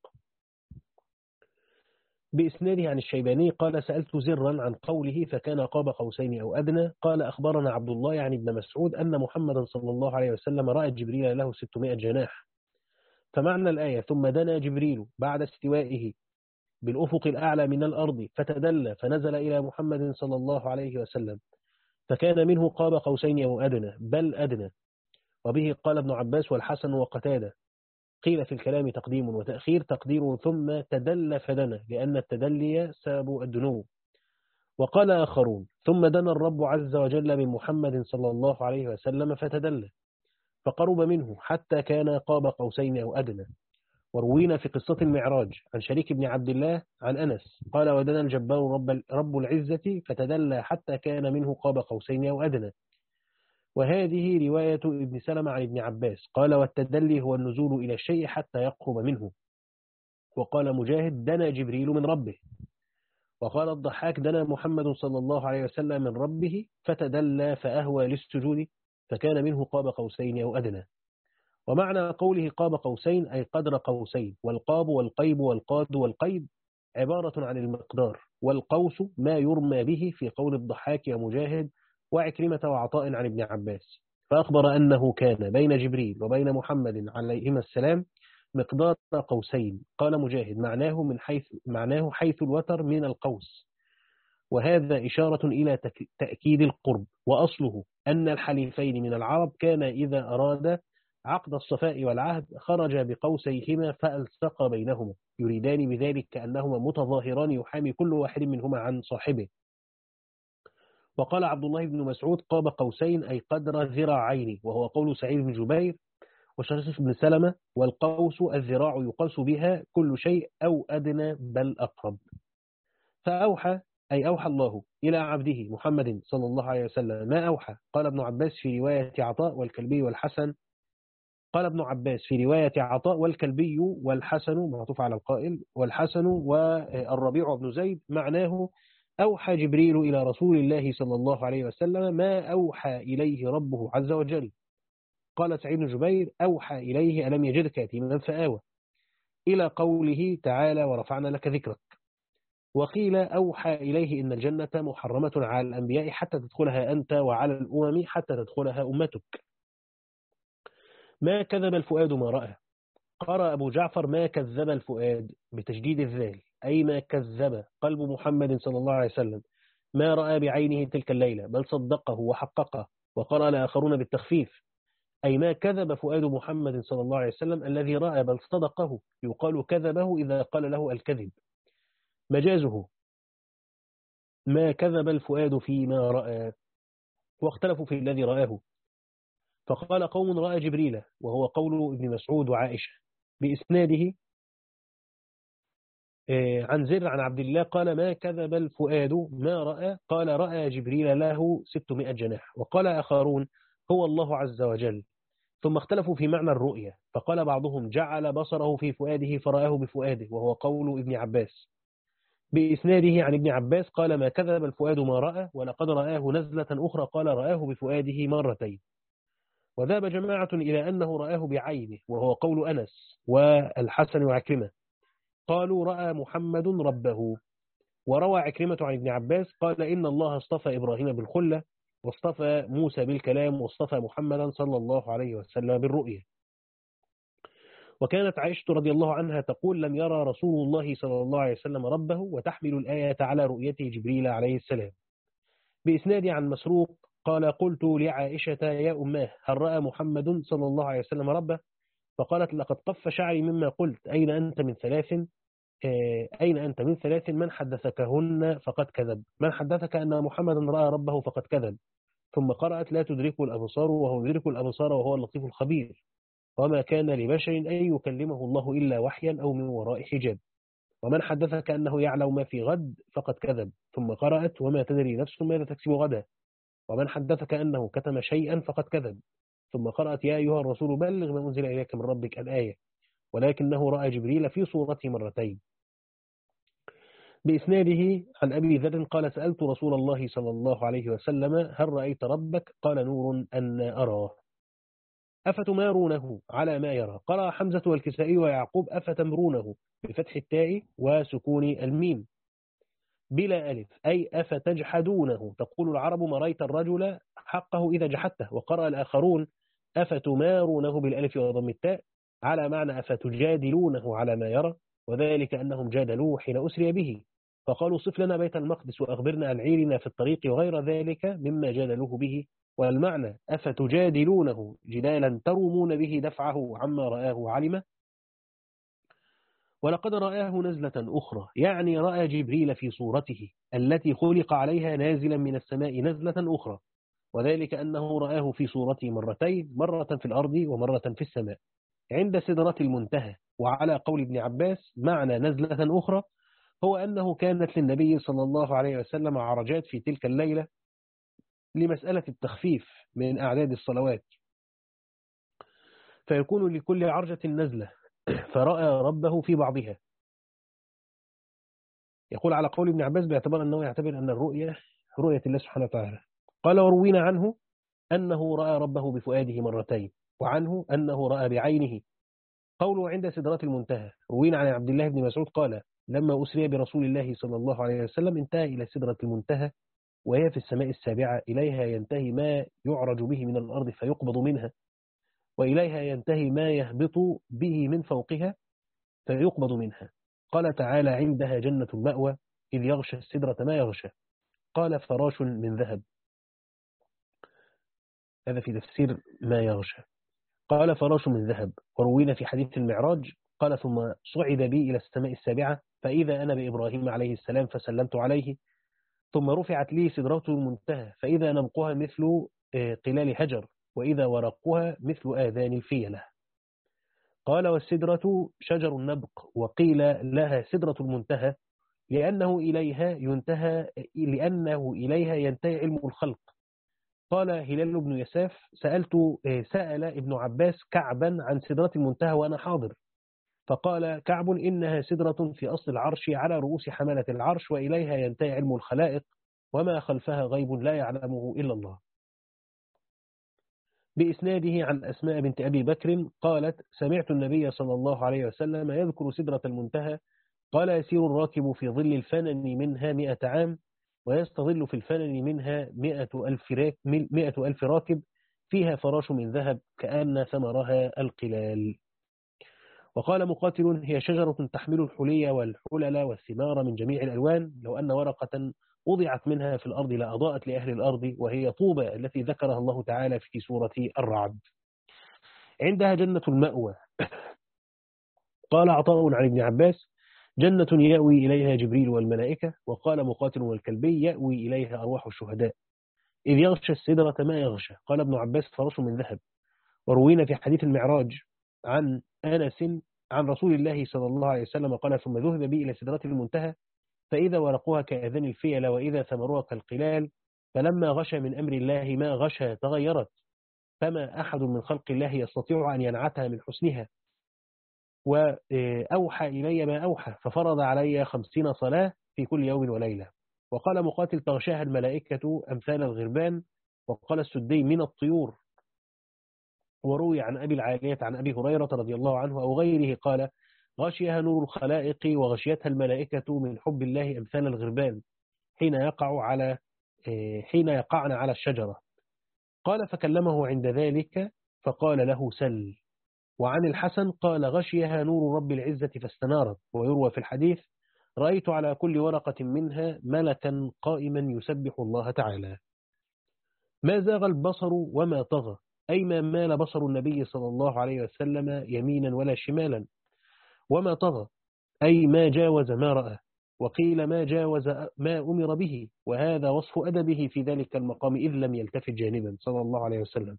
بإسناده عن الشيباني قال سألت زرا عن قوله فكان قاب قوسين أو أدنى، قال أخبرنا عبد الله يعني ابن مسعود أن محمدا صلى الله عليه وسلم رأى جبريل له ستمائة جناح. فمعنى الآية ثم دنا جبريل بعد استوائه بالأفق الأعلى من الأرض فتدلى فنزل إلى محمد صلى الله عليه وسلم، فكان منه قاب قوسين أو أدنى بل أدنى. وبه قال ابن عباس والحسن وقتادة. قيل في الكلام تقديم وتأخير، تقدير ثم تدلى فدنا لأن التدلي سبب الدنو. وقال آخرون ثم دنا الرب عز وجل من محمد صلى الله عليه وسلم فتدلى فقرب منه حتى كان قاب قوسين أو أدنى. وروينا في قصة المعراج عن شريك بن عبد الله عن أنس قال ودنا الجبار رب, رب العزة فتدلى حتى كان منه قاب قوسين أو أدنى. وهذه رواية ابن سلمة عن ابن عباس قال والتدلي هو النزول إلى الشيء حتى يقرب منه. وقال مجاهد دنا جبريل من ربه. وقال الضحاك دنا محمد صلى الله عليه وسلم من ربه فتدلى فأهوى للسجود فكان منه قاب قوسين أو أدنى. ومعنى قوله قاب قوسين أي قدر قوسين، والقاب والقيب والقاد والقيب عبارة عن المقدار، والقوس ما يرمى به في قول الضحاك ومجاهد وعكرمة وعطاء عن ابن عباس. فأخبر أنه كان بين جبريل وبين محمد عليهما السلام مقدار قوسين. قال مجاهد معناه من حيث معناه حيث الوتر من القوس، وهذا إشارة إلى تأكيد القرب. وأصله أن الحليفين من العرب كان إذا أراد عقد الصفاء والعهد خرج بقوسيهما فألصق بينهما، يريدان بذلك كأنهما متظاهران يحامي كل واحد منهما عن صاحبه. وقال عبد الله بن مسعود قاب قوسين أي قدر ذراعين، وهو قول سعيد بن جبير وشريف بن سلمة. والقوس الذراع يقاس بها كل شيء أو أدنى بل أقرب. فأوحى أي أوحى الله إلى عبده محمد صلى الله عليه وسلم ما أوحى. قال ابن عباس في رواية عطاء والكلبي والحسن قال ابن عباس في رواية عطاء والكلبي والحسن معطوف على القائل والحسن والربيع بن زيد معناه أوحى جبريل إلى رسول الله صلى الله عليه وسلم ما أوحى إليه ربه عز وجل. قال سعيد بن جبير أوحى إليه ألم يجدك يتيما فآوى، إلى قوله تعالى ورفعنا لك ذكرك. وقيل أوحى إليه إن الجنة محرمة على الأنبياء حتى تدخلها أنت وعلى الأمم حتى تدخلها أمتك. ما كذب الفؤاد ما رأى. قرأ أبو جعفر ما كذب الفؤاد بتشديد الذال، أي ما كذب قلب محمد صلى الله عليه وسلم ما رأى بعينه تلك الليلة، بل صدقه وحققه. وقرأ الآخرون بالتخفيف، أي ما كذب فؤاد محمد صلى الله عليه وسلم الذي رأى بل صدقه. يقال كذبه إذا قال له الكذب. مجازه ما كذب الفؤاد فيما رأى. واختلفوا في الذي رآه، فقال قوم رأى جبريل وهو قول ابن مسعود وعائشة بإسناده عن زر عن عبد الله قال ما كذب الفؤاد ما رأى، قال رأى جبريل له ستمائة جناح. وقال آخرون هو الله عز وجل. ثم اختلفوا في معنى الرؤية، فقال بعضهم جعل بصره في فؤاده فرآه بفؤاده وهو قول ابن عباس بإسناده عن ابن عباس قال ما كذب الفؤاد ما رأى، ولقد رآه نزلة أخرى قال رآه بفؤاده مرتين. وذهب جماعة إلى أنه رآه بعينه وهو قول أنس والحسن وعكرمة، قالوا رأى محمد ربه. وروى عكرمة عن ابن عباس قال إن الله اصطفى إبراهيم بالخلة واصطفى موسى بالكلام واصطفى محمدا صلى الله عليه وسلم بالرؤية. وكانت عائشة رضي الله عنها تقول لم يرى رسول الله صلى الله عليه وسلم ربه، وتحمل الآية على رؤيته جبريل عليه السلام. بإسناد عن مسروق قال قلت لعائشة يا أماه هل رأى محمد صلى الله عليه وسلم ربه؟ فقالت لقد قف شعري مما قلت أين أنت من ثلاث أين أنت من ثلاث من حدثكهن فقد كذب، من حدثك أن محمدا رأى ربه فقد كذب. ثم قرأت لا تدركه الأبصار وهو يدرك الأبصار وهو اللطيف الخبير، وما كان لبشر أن يكلمه الله إلا وحيا أو من وراء حجاب، ومن حدثك أنه يعلم ما في غد فقد كذب. ثم قرأت وما تدري نفس ماذا تكسب غدا، ومن حدثك أنه كتم شيئا فقد كذب. ثم قرأت يا أيها الرسول بلغ ما أنزل إليك من ربك الآية، ولكنه رأى جبريل في صورته مرتين. بإسناده عن أبي ذر قال سألت رسول الله صلى الله عليه وسلم هل رأيت ربك؟ قال نور أن أراه. أفتمارونه على ما يرى. قرأ حمزة والكسائي ويعقوب أفتمرونه بفتح التاء وسكون الميم بلا ألف، أي أفتجحدونه. تقول العرب مريت الرجل حقه إذا جحدته. وقرأ الآخرون أفتمارونه بالألف وضم التاء على معنى أفتجادلونه على ما يرى، وذلك أنهم جادلوه حين أسري به، فقالوا صف لنا بيت المقدس وأخبرنا عن عيرنا في الطريق وغير ذلك مما جادلوه به. والمعنى أفتجادلونه جدالا ترومون به دفعه عما رآه علمه. ولقد رآه نزلة أخرى، يعني رأى جبريل في صورته التي خلق عليها نازلا من السماء نزلة أخرى، وذلك أنه رآه في صورته مرتين، مرة في الأرض ومرة في السماء عند سدرة المنتهى. وعلى قول ابن عباس معنى نزلة أخرى هو أنه كانت للنبي صلى الله عليه وسلم عرجات في تلك الليلة لمسألة التخفيف من أعداد الصلوات، فيكون لكل عرجة نزلة فرأى ربه في بعضها. يقول على قول ابن عباس باعتبار أنه يعتبر أن الرؤية رؤية الله سبحانه وتعالى. قال وروينا عنه أنه رأى ربه بفؤاده مرتين، وعنه أنه رأى بعينه. قوله عند سدرة المنتهى، روينا عن عبد الله بن مسعود قال لما أسري برسول الله صلى الله عليه وسلم انتهى إلى سدرة المنتهى وهي في السماء السابعة، إليها ينتهي ما يعرج به من الأرض فيقبض منها، وإليها ينتهي ما يهبط به من فوقها فيقبض منها. قال تعالى عندها جنة المأوى إذ يغشى السدرة ما يغشى. قال فراش من ذهب، هذا في تفسير ما يغشى. قال فراش من ذهب. وروينا في حديث المعراج قال ثم صعد بي إلى السماء السابعة فإذا أنا بإبراهيم عليه السلام فسلمت عليه، ثم رفعت لي سدرة المنتهى فإذا نبقها مثل قلال حجر وإذا ورقها مثل آذان الفيلة. قال والسدرة شجر النبق، وقيل لها سدرة المنتهى لأنه إليها ينتهى لأنه إليها ينتهي علم الخلق. قال هلال بن يساف سألت سأل ابن عباس كعبا عن سدرة المنتهى وأنا حاضر، فقال كعب إنها سدرة في أصل العرش على رؤوس حملة العرش وإليها ينتهي علم الخلائق وما خلفها غيب لا يعلمه إلا الله. بإسناده عن أسماء بنت أبي بكر قالت سمعت النبي صلى الله عليه وسلم يذكر سدرة المنتهى قال يسير الراكب في ظل الفنن منها مئة عام ويستظل في الفنن منها مئة ألف, راك مئة ألف راكب فيها فراش من ذهب كأن ثمرها القلال. وقال مقاتل هي شجرة تحمل الحلي والحلل والثمار من جميع الألوان، لو أن ورقة وضعت منها في الأرض لأضاءت لأهل الأرض، وهي طوبى التي ذكرها الله تعالى في سورة الرعد. عندها جنة المأوى. قال عطاء عن ابن عباس جنة يأوي إليها جبريل والملائكة. وقال مقاتل والكلبي يأوي إليها أرواح الشهداء إذ يغشى السدرة ما يغشى. قال ابن عباس فرش من ذهب. وروينا في حديث المعراج عن أنس عن رسول الله صلى الله عليه وسلم قال ثم ذهب بي إلى سدرة المنتهى فإذا ورقها كأذان الفيل وإذا ثمرها كالقلال، فلما غشى من أمر الله ما غشى تغيرت، فما أحد من خلق الله يستطيع أن ينعتها من حسنها، وأوحى إلي ما أوحى ففرض علي خمسين صلاة في كل يوم وليلة. وقال مقاتل تغشاها الملائكة أمثال الغربان. وقال السدي من الطيور. وروي عن أبي العالية عن أبي هريرة رضي الله عنه أو غيره قال غشيها نور الخلائق وغشيتها الملائكة من حب الله أمثال الغربان حين يقع على حين يقعن على الشجرة. قال فكلمه عند ذلك فقال له سل. وعن الحسن قال غشيها نور رب العزة فاستنارت. ويروى في الحديث رأيت على كل ورقة منها ملكا قائما يسبح الله تعالى. ما زاغ البصر وما طغى، أي ما مال بصر النبي صلى الله عليه وسلم يمينا ولا شمالا. وما طغى أي ما جاوز ما رأى. وقيل ما جاوز ما أمر به، وهذا وصف أدبه في ذلك المقام إذ لم يلتفت جانبا صلى الله عليه وسلم.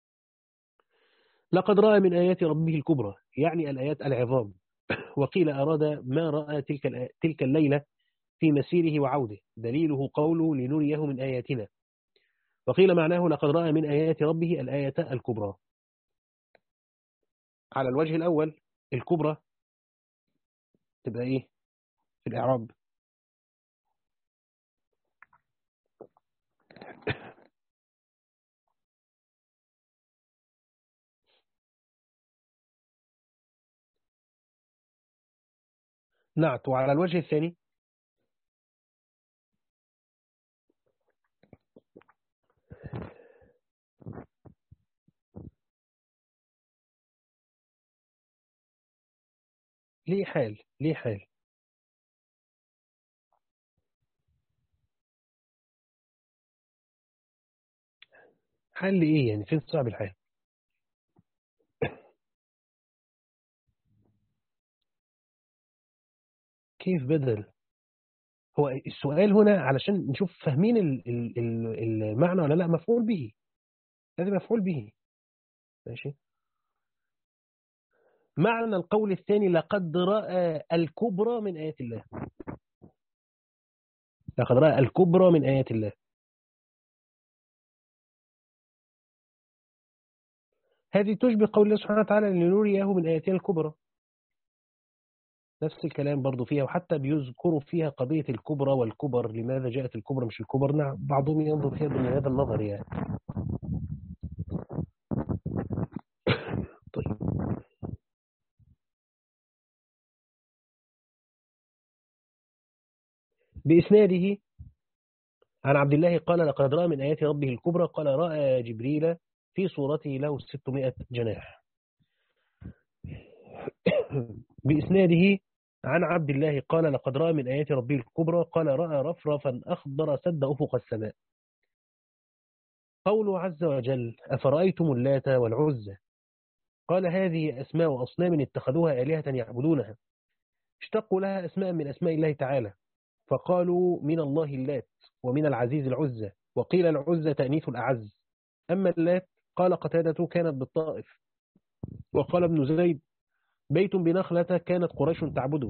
لقد رأى من آيات ربه الكبرى، يعني الآيات العظام. وقيل أراد ما رأى تلك, تلك الليلة في مسيره وعوده، دليله قوله لنريه من آياتنا. وقيل معناه لقد رأى من آيات ربه الآية الكبرى. على الوجه الأول الكبرى تبقى إيه في الإعراب؟ نعت. وعلى الوجه الثاني ليه حال ليه حال حال لإيه يعني فين صعب الحال؟ كيف بدل؟ هو السؤال هنا علشان نشوف فاهمين ال- ال- ال- المعنى ولا لا. مفعول به، لازم مفعول به. ماشي. معنى القول الثاني لقد رأى الكبرى من آيات الله. لقد رأى الكبرى من آيات الله. هذه تشبه قول الله سبحانه وتعالى لنريه من آياتنا الكبرى. نفس الكلام برضو فيها، وحتى بيذكروا فيها قضية الكبرى والكبر. لماذا جاءت الكبرى مش الكبر؟ نعم بعضهم ينظر فيها من هذا النظر يعني. بإسناده عن عبد الله قال لقد رأى من آيات ربه الكبرى قال رأى جبريل في صورته له ستمائة جناح. بإسناده عن عبد الله قال لقد رأى من آيات ربه الكبرى قال رأى رفرفا أخضر سد أفق السماء. قوله عز وجل أفرأيتم اللات والعزى قال هذه أسماء أصنام اتخذوها آلهة يعبدونها، اشتقوا لها أسماء من أسماء الله تعالى فقالوا من الله اللات ومن العزيز العزى، وقيل العزى تأنيث الأعز. أما اللات قال قتادة كانت بالطائف، وقال ابن زيد بيت بنخلة كانت قريش تعبده.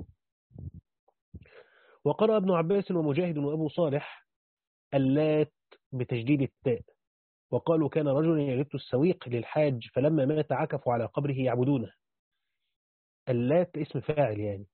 وقرأ ابن عباس ومجاهد وأبو صالح اللات بتجديد التاء، وقالوا كان رجل يلت السويق للحاج فلما مات عكفوا على قبره يعبدونه. اللات اسم فاعل يعني.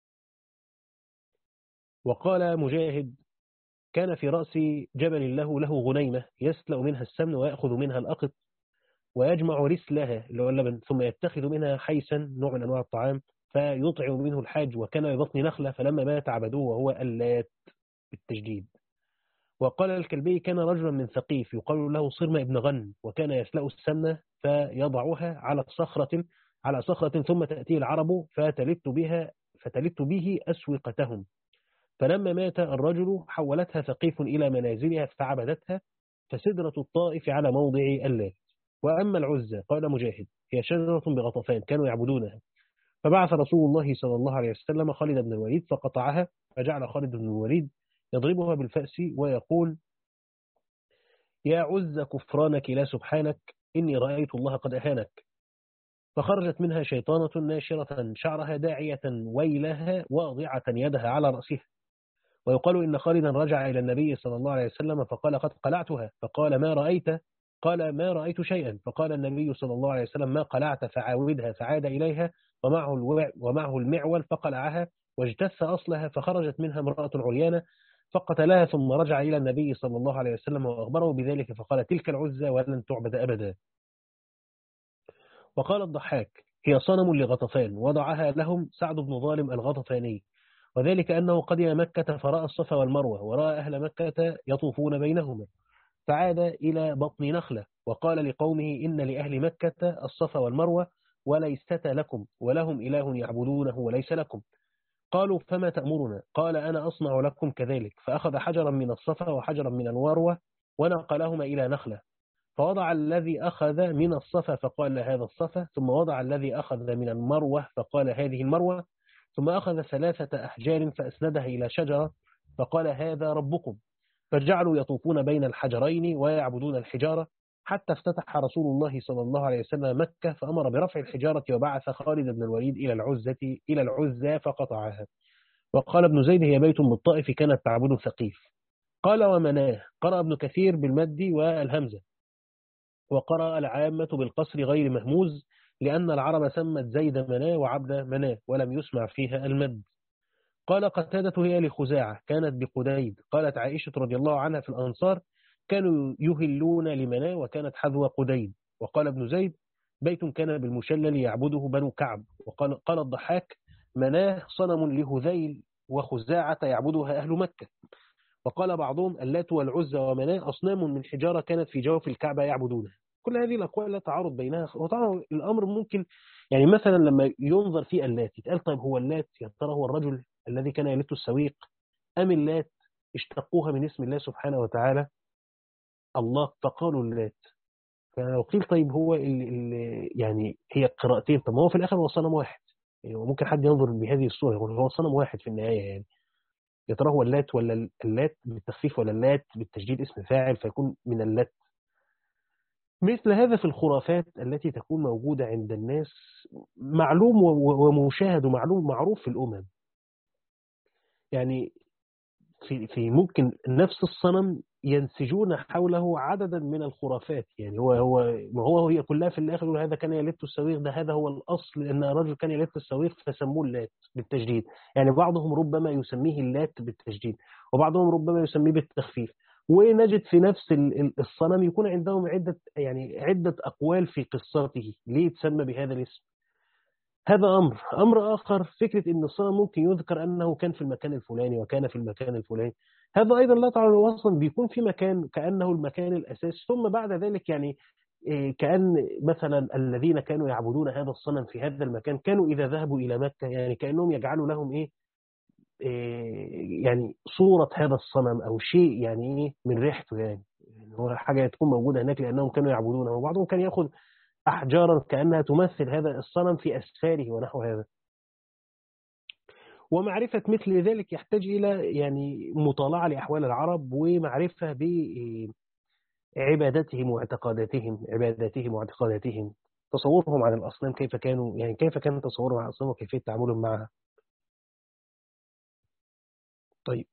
وقال مجاهد كان في رأس جبل له له غنيمة يسلأ منها السمن ويأخذ منها الأقط ويجمع رسلها اللي هو اللبن ثم يتخذ منها حيسا نوع من أنواع الطعام فيطعم منه الحاج، وكان ببطن نخلة فلما مات عبدوه وهو اللات بالتجديد. وقال الكلبي كان رجلا من ثقيف يقال له صرم ابن غن وكان يسلأ السمنة فيضعها على صخرة على صخرة ثم تأتي العرب فتلت بها فتلت به أسوقتهم، فلما مات الرجل حولتها ثقيف إلى منازلها فعبدتها، فسدرة الطائف على موضع اللات. وأما العزى قال مجاهد هي شجرة بغطفان كانوا يعبدونها، فبعث رسول الله صلى الله عليه وسلم خالد بن الوليد فقطعها، فجعل خالد بن الوليد يضربها بالفأس ويقول يا عز كفرانك لا سبحانك إني رأيت الله قد أهانك. فخرجت منها شيطانة ناشرة شعرها داعية ويلها واضعة يدها على رأسها. ويقال إن خالدا رجع إلى النبي صلى الله عليه وسلم فقال قد قلعتها، فقال ما رأيت؟ قال ما رأيت شيئا. فقال النبي صلى الله عليه وسلم ما قلعت فعاودها، فعاد إليها ومعه, الوع ومعه المعول فقلعها واجتث أصلها، فخرجت منها امرأة عريانة فقتلها ثم رجع إلى النبي صلى الله عليه وسلم وأخبره بذلك فقال تلك العزى ولن تعبد أبدا. وقال الضحاك هي صنم لغطفان وضعها لهم سعد بن ظالم الغطفاني، وذلك أنه قدم مكة فرأى الصفا والمروة ورأى أهل مكة يطوفون بينهما فعاد إلى بطن نخلة وقال لقومه إن لأهل مكة الصفا والمروة وليست لكم ولهم إله يعبدونه وليس لكم. قالوا فما تأمرنا؟ قال أنا أصنع لكم كذلك. فأخذ حجرا من الصفا وحجرا من المروة ونقلهما إلى نخلة، فوضع الذي أخذ من الصفا فقال هذا الصفا، ثم وضع الذي أخذ من المروة فقال هذه المروة، ثم أخذ ثلاثة أحجار فأسندها إلى شجرة فقال هذا ربكم، فجعلوا يطوفون بين الحجرين ويعبدون الحجارة حتى افتتح رسول الله صلى الله عليه وسلم مكة فأمر برفع الحجارة وبعث خالد بن الوليد إلى العزة إلى العزة فقطعها. وقال ابن زيد هي بيت بالطائف كانت تعبد ثقيف. قال ومناه قرأ ابن كثير بالمد والهمزة، وقرأ العامة بالقصر غير مهموز لأن العرب سمت زيد مناه وعبد مناه ولم يسمع فيها المد. قال قتادة هي لخزاعة كانت بقديد. قالت عائشة رضي الله عنها في الأنصار كانوا يهلون لمناه وكانت حذو قديد. وقال ابن زيد بيت كان بالمشلل يعبده بنو كعب. وقال قال الضحاك مناه صنم لهذيل وخزاعة يعبدها أهل مكة. وقال بعضهم اللات والعزى ومناه أصنام من حجارة كانت في جوف الكعبة يعبدونها. كل هذه الأقوال لا تعارض بينها، وطبعا الأمر ممكن يعني مثلا لما ينظر في اللات يتقال طيب هو اللات يا ترى هو الرجل الذي كان يلت السويق أم اللات اشتقوها من اسم الله سبحانه وتعالى الله فقالوا اللات. فلو قيل طيب هو ال ال يعني هي قراءتين، طب ما هو في الآخر هو صنم واحد، يعني ممكن حد ينظر بهذه الصورة يقول هو صنم واحد في النهاية، يعني يا ترى هو اللات ولا اللات بالتخفيف ولا اللات بالتشديد اسم فاعل فيكون من اللات. مثل هذا في الخرافات التي تكون موجودة عند الناس معلوم ومشاهد ومعلوم معروف في الأمم، يعني في في ممكن نفس الصنم ينسجون حوله عددا من الخرافات، يعني هو هو ما هو هي كلها في الاخر يقول هذا كان يلت السويق، ده هذا هو الاصل ان رجل كان يلت السويق فسموه اللات بالتجديد. يعني بعضهم ربما يسميه اللات بالتجديد وبعضهم ربما يسميه بالتخفيف، ونجد في نفس الصنم يكون عندهم عدة يعني عدة أقوال في قصته ليه تسمى بهذا الاسم. هذا أمر أمر آخر، فكرة أن الصنم ممكن يذكر أنه كان في المكان الفلاني وكان في المكان الفلاني، هذا أيضا لا تعالى أصلا بيكون في مكان كأنه المكان الأساسي، ثم بعد ذلك يعني إيه، كأن مثلا الذين كانوا يعبدون هذا الصنم في هذا المكان كانوا إذا ذهبوا إلى مكة يعني كأنهم يجعلوا لهم إيه إيه، يعني صورة هذا الصنم أو شيء يعني إيه من ريحته، يعني يعني هو حاجة تكون موجودة هناك لأنهم كانوا يعبدونه، وبعضهم كان يأخذ أحجارا كأنها تمثل هذا الصنم في أسفاره ونحو هذا. ومعرفة مثل ذلك يحتاج إلى يعني مطالعة لأحوال العرب ومعرفة بعبادتهم واعتقاداتهم عباداتهم واعتقاداتهم، تصورهم عن الأصنام كيف كانوا، يعني كيف كان تصورهم عن الأصنام وكيفية تعاملهم معها. طيب،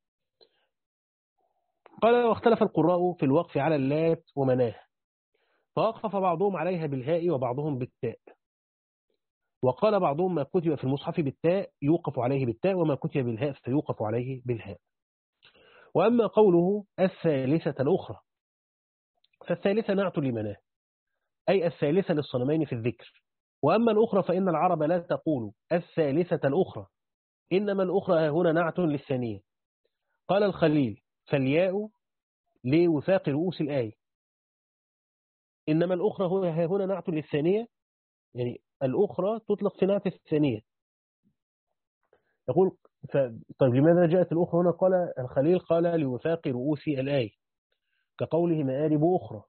قال واختلف القراء في الوقف على اللات ومناه، فوقف بعضهم عليها بالهاء وبعضهم بالتاء، وقال بعضهم ما كتب في المصحف بالتاء يوقف عليه بالتاء وما كتب بالهاء فيوقف عليه بالهاء. وأما قوله الثالثة الأخرى فالثالثة نعت لمناه، أي الثالثة للصنمين في الذكر. وأما الأخرى فإن العرب لا تقول الثالثة الأخرى، إنما الأخرى هنا نعت للثانية. قال الخليل فالياء لوثاق رؤوس الآية، إنما الأخرى هنا هنا نعت للثانية، يعني الأخرى تطلق في نعت الثانية. يقول ف... طيب لماذا جاءت الأخرى هنا؟ قال الخليل قال لوثاق رؤوس الآية، كقوله مآرب أخرى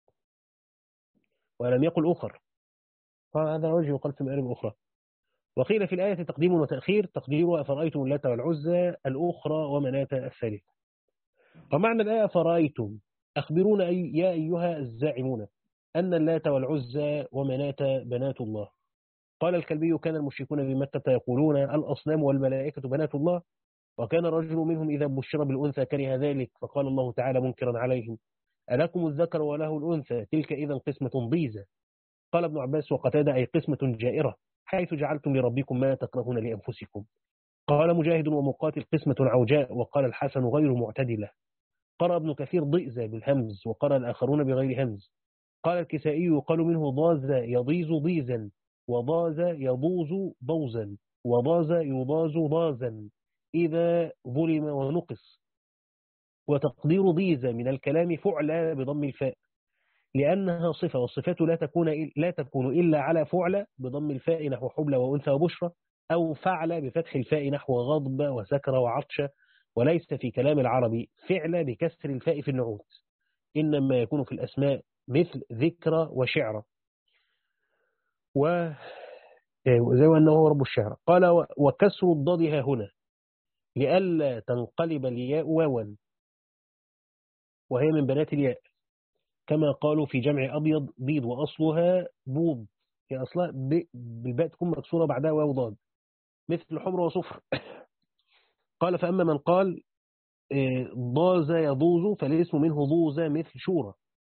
ولم يقل أخر، فهذا وجه يقال في مآرب أخرى. وقيل في الآية تقديم وتأخير، تقدير أفرأيتم اللات والعزى الأخرى ومناة الثالثة. ومعنى الآية أفرأيتم أخبرونا أي يا أيها الزاعمون أن اللات والعزى ومناة بنات الله. قال الكلبي كان المشركون بمكة يقولون الأصنام والملائكة بنات الله، وكان الرجل منهم إذا بشر بالأنثى كره ذلك، فقال الله تعالى منكرا عليهم ألكم الذكر وله الأنثى تلك إذا قسمة ضيزى. قال ابن عباس وقتادة أي قسمة جائرة حيث جعلتم لربكم ما تكرهون لأنفسكم. قال مجاهد ومقاتل قسمة عوجاء، وقال الحسن غير معتدلة. قرأ ابن كثير ضئزة بالهمز، وقرأ الآخرون بغير همز. قال الكسائي يقال منه ضاز يضيز ضيزا، وضاز يضوز ضوزا، وضاز يضاز ضازا إذا ظلم ونقص. وتقدير ضيز من الكلام فعلى بضم الفاء لأنها صفة، والصفات لا تكون لا تكون إلا على فعلى بضم الفاء نحو حبلى وأنثى وبشرى، أو فعل بفتح الفاء نحو غضب وسكر وعطش. وليس في كلام العربي فعل بكسر الفاء في النعوت، إنما يكون في الأسماء مثل ذكرى وشعرى، وزي أنه هو رب الشعر. قال وكسر الضاد ها هنا لئلا تنقلب الياء واوا، وهي من بنات الياء، كما قالوا في جمع أبيض بيض وأصلها بوض، هي أصلها بالباء تكون مكسورة بعدها واو ضاد، مثل حمر وصفر. قال فأما من قال ضاز يضوز فالاسم منه ضوز مثل شورى.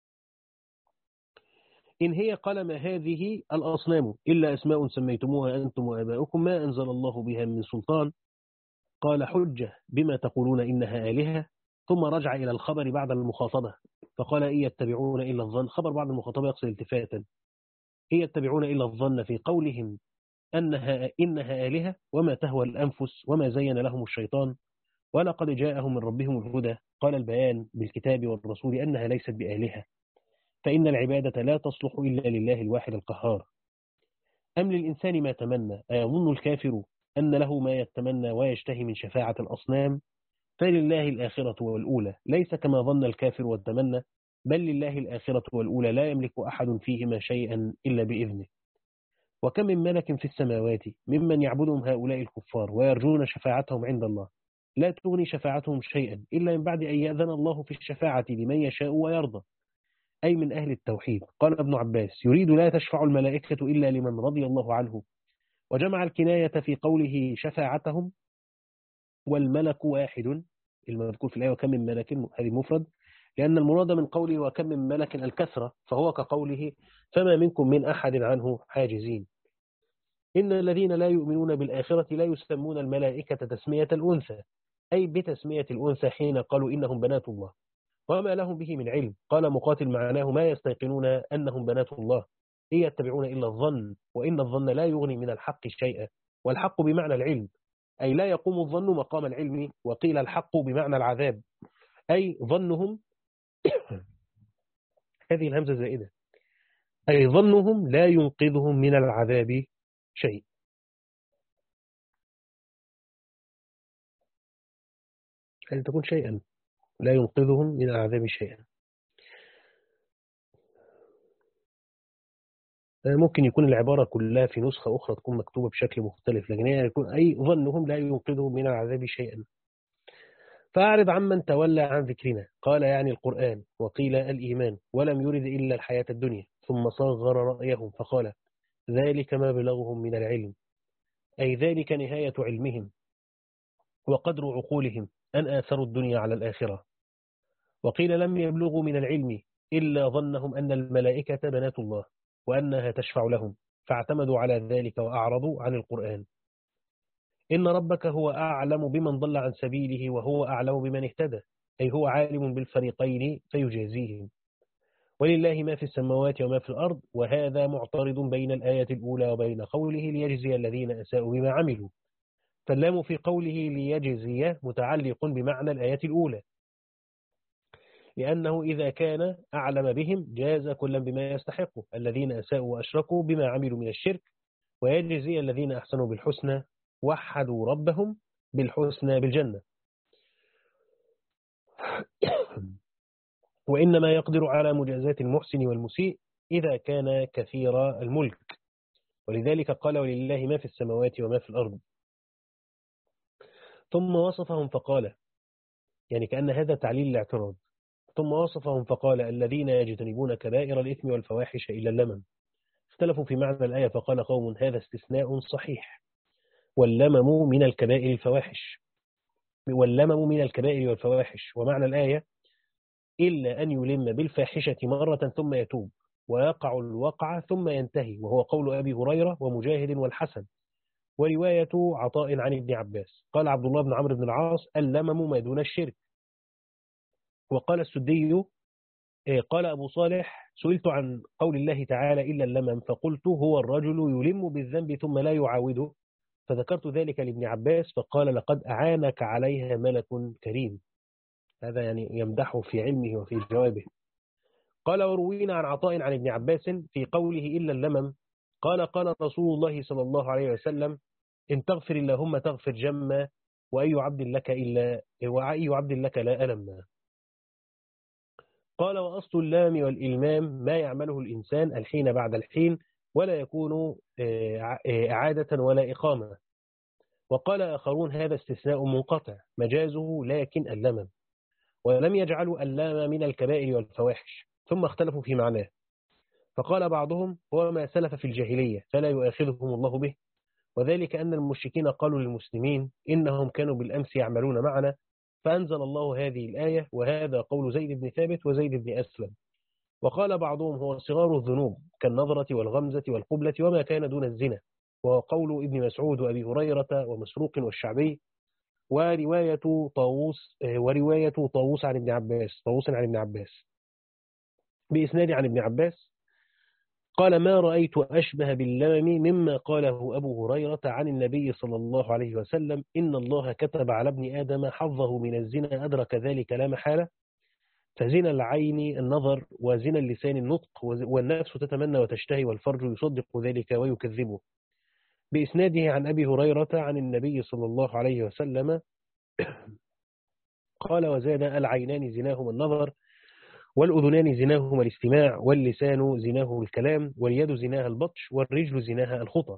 إن هي قال ما هذه الأصنام إلا أسماء سميتموها أنتم وآباؤكم ما أنزل الله بها من سلطان. قال حجة بما تقولون إنها آلهة. ثم رجع إلى الخبر بعد المخاطبة فقال إن يتبعون إلا الظن، خبر بعد المخاطبة يقصد التفاتا، إن يتبعون إلا الظن في قولهم أنها إنها آلهة وما تهوى الأنفس وما زين لهم الشيطان ولقد جاءهم من ربهم الهدى. قال البيان بالكتاب والرسول أنها ليست بآلهة، فإن العبادة لا تصلح إلا لله الواحد القهار. أم للإنسان ما تمنى أيظن الكافر أن له ما يتمنى ويشتهي من شفاعة الأصنام، فلله الآخرة والأولى ليس كما ظن الكافر والتمنى، بل لله الآخرة والأولى لا يملك أحد فيهما شيئا إلا بإذنه. وكم من ملك في السماوات ممن يعبدهم هؤلاء الكفار ويرجون شفاعتهم عند الله لا تغني شفاعتهم شيئا إلا من بعد أن يأذن الله في الشفاعة لمن يشاء ويرضى، أي من أهل التوحيد. قال ابن عباس يريد لا تشفع الملائكة إلا لمن رضي الله عنه، وجمع الكناية في قوله شفاعتهم والملك واحد المذكور في الآية وكم من ملك هذه مفرد، لأن المراد من قوله وكم من ملك الكثرة، فهو كقوله فما منكم من أحد عنه حاجزين. إن الذين لا يؤمنون بالآخرة لا يسمون الملائكة تسمية الأنثى، أي بتسمية الأنثى حين قالوا إنهم بنات الله وما لهم به من علم. قال مقاتل معناه ما يستيقنون أنهم بنات الله، إن يتبعون إلا الظن وإن الظن لا يغني من الحق شيئا. والحق بمعنى العلم، أي لا يقوم الظن مقام العلم. وقيل الحق بمعنى العذاب، أي ظنهم هذه الهمزة زائدة، أي ظنهم لا ينقذهم من العذاب شيء. هل تكون شيئا لا ينقذهم من العذاب شيئا. ممكن يكون العبارة كلها في نسخة أخرى تكون مكتوبة بشكل مختلف، لكن هي يكون أي ظنهم لا ينقذهم من العذاب شيئا. فأعرض عمن تولى عن ذكرنا، قال يعني القرآن، وقيل الإيمان، ولم يرد إلا الحياة الدنيا. ثم صغر رأيهم فقال ذلك ما بلغهم من العلم، أي ذلك نهاية علمهم وقدر عقولهم أن آثروا الدنيا على الآخرة. وقيل لم يبلغوا من العلم إلا ظنهم أن الملائكة بنات الله وأنها تشفع لهم، فاعتمدوا على ذلك وأعرضوا عن القرآن. إن ربك هو أعلم بمن ضل عن سبيله وهو أعلم بمن اهتدى، أي هو عالم بالفريقين فيجازيهم. ولله ما في السماوات وما في الأرض، وهذا معترض بين الآية الأولى وبين قوله ليجزي الذين أساءوا بما عملوا. فاللام في قوله ليجزي متعلق بمعنى الآية الأولى، لأنه إذا كان أعلم بهم جاز كلا بما يستحقه الذين أساءوا وأشركوا بما عملوا من الشرك، ويجزي الذين أحسنوا بالحسنى وحدوا ربهم بالحسنى بالجنة. وإنما يقدر على مجازات المحسن والمسيء إذا كان كثير الملك، ولذلك قال ولله ما في السماوات وما في الأرض. ثم وصفهم فقال، يعني كأن هذا تعليل الاعتراض، ثم وصفهم فقال الذين يجتنبون كبائر الإثم والفواحش إلا اللمم. اختلفوا في معنى الآية، فقال قوم هذا استثناء صحيح، واللمم من الكبائر الفواحش واللمم من الكبائر والفواحش. ومعنى الآية إلا أن يلم بالفاحشة مرة ثم يتوب ويقع الوقع ثم ينتهي، وهو قول أبي هريرة ومجاهد والحسن، ورواية عطاء عن ابن عباس. قال عبد الله بن عمرو بن العاص اللمم ما دون الشرك. وقال السدي قال أبو صالح سئلت عن قول الله تعالى إلا اللمم فقلت هو الرجل يلم بالذنب ثم لا يعاوده، فذكرت ذلك لابن عباس فقال لقد أعانك عليها ملك كريم. هذا يعني يمدحه في علمه وفي جوابه. قال وروينا عن عطاء عن ابن عباس في قوله إلا اللمم قال قال رسول الله صلى الله عليه وسلم إن تغفر اللهم تغفر جما، وأي عبد لك إلا وأي عبد لك لا ألم. قال وأصل اللام والإلمام ما يعمله الإنسان الحين بعد الحين، ولا يكون إعادة ولا إقامة. وقال آخرون هذا استثناء منقطع مجازه لكن اللمم، ولم يجعلوا اللام من الكبائر والفواحش، ثم اختلفوا في معناه. فقال بعضهم هو ما سلف في الجاهلية فلا يؤاخذهم الله به، وذلك أن المشركين قالوا للمسلمين إنهم كانوا بالأمس يعملون معنا، فأنزل الله هذه الآية، وهذا قول زيد بن ثابت وزيد بن أسلم. وقال بعضهم هو صغار الذنوب كالنظرة والغمزة والقبلة وما كان دون الزنا، وهو قول ابن مسعود وأبي هريرة ومسروق والشعبي، ورواية طاووس ورواية طاووس عن ابن عباس طاووس عن ابن عباس بإسناد عن ابن عباس قال ما رأيت أشبه باللمم مما قاله أبو هريرة عن النبي صلى الله عليه وسلم إن الله كتب على ابن آدم حظه من الزنا أدرك ذلك لا محالة، فزنا العين النظر وزنا اللسان النطق، والنفس تتمنى وتشتهي والفرج يصدق ذلك ويكذبه. بإسناده عن أبي هريرة عن النبي صلى الله عليه وسلم قال وزاد العينان زناهما النظر، والأذنان زناهما الاستماع، واللسان زناه الكلام، واليد زناها البطش، والرجل زناها الخطى.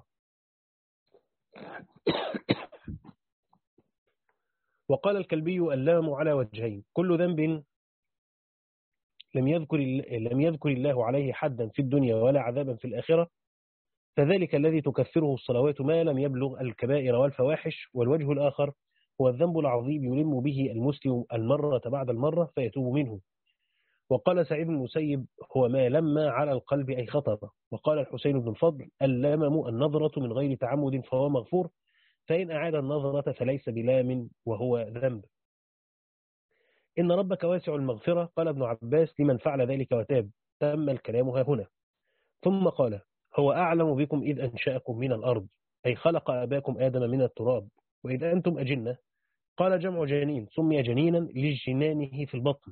وقال الكلبي اللام على وجهين كل ذنب لم يذكر لم يذكر الله عليه حدا في الدنيا ولا عذابا في الآخرة، فذلك الذي تكفره الصلوات ما لم يبلغ الكبائر والفواحش. والوجه الآخر هو الذنب العظيم يلم به المسلم المرة بعد المرة فيتوب منه. وقال سعيد بن المسيب هو ما لما على القلب أي خطر. وقال الحسين بن الفضل اللمم النظرة من غير تعمد فهو مغفور، فإن أعاد النظرة فليس بلام وهو ذنب. إن ربك واسع المغفرة قال ابن عباس لمن فعل ذلك وتاب، تم الكلام ها هنا. ثم قال: هو أعلم بكم إذ أنشأكم من الأرض، أي خلق أباكم آدم من التراب، وإذ أنتم أجنة. قال: جمع جنين، سمي جنينا لجنانه في البطن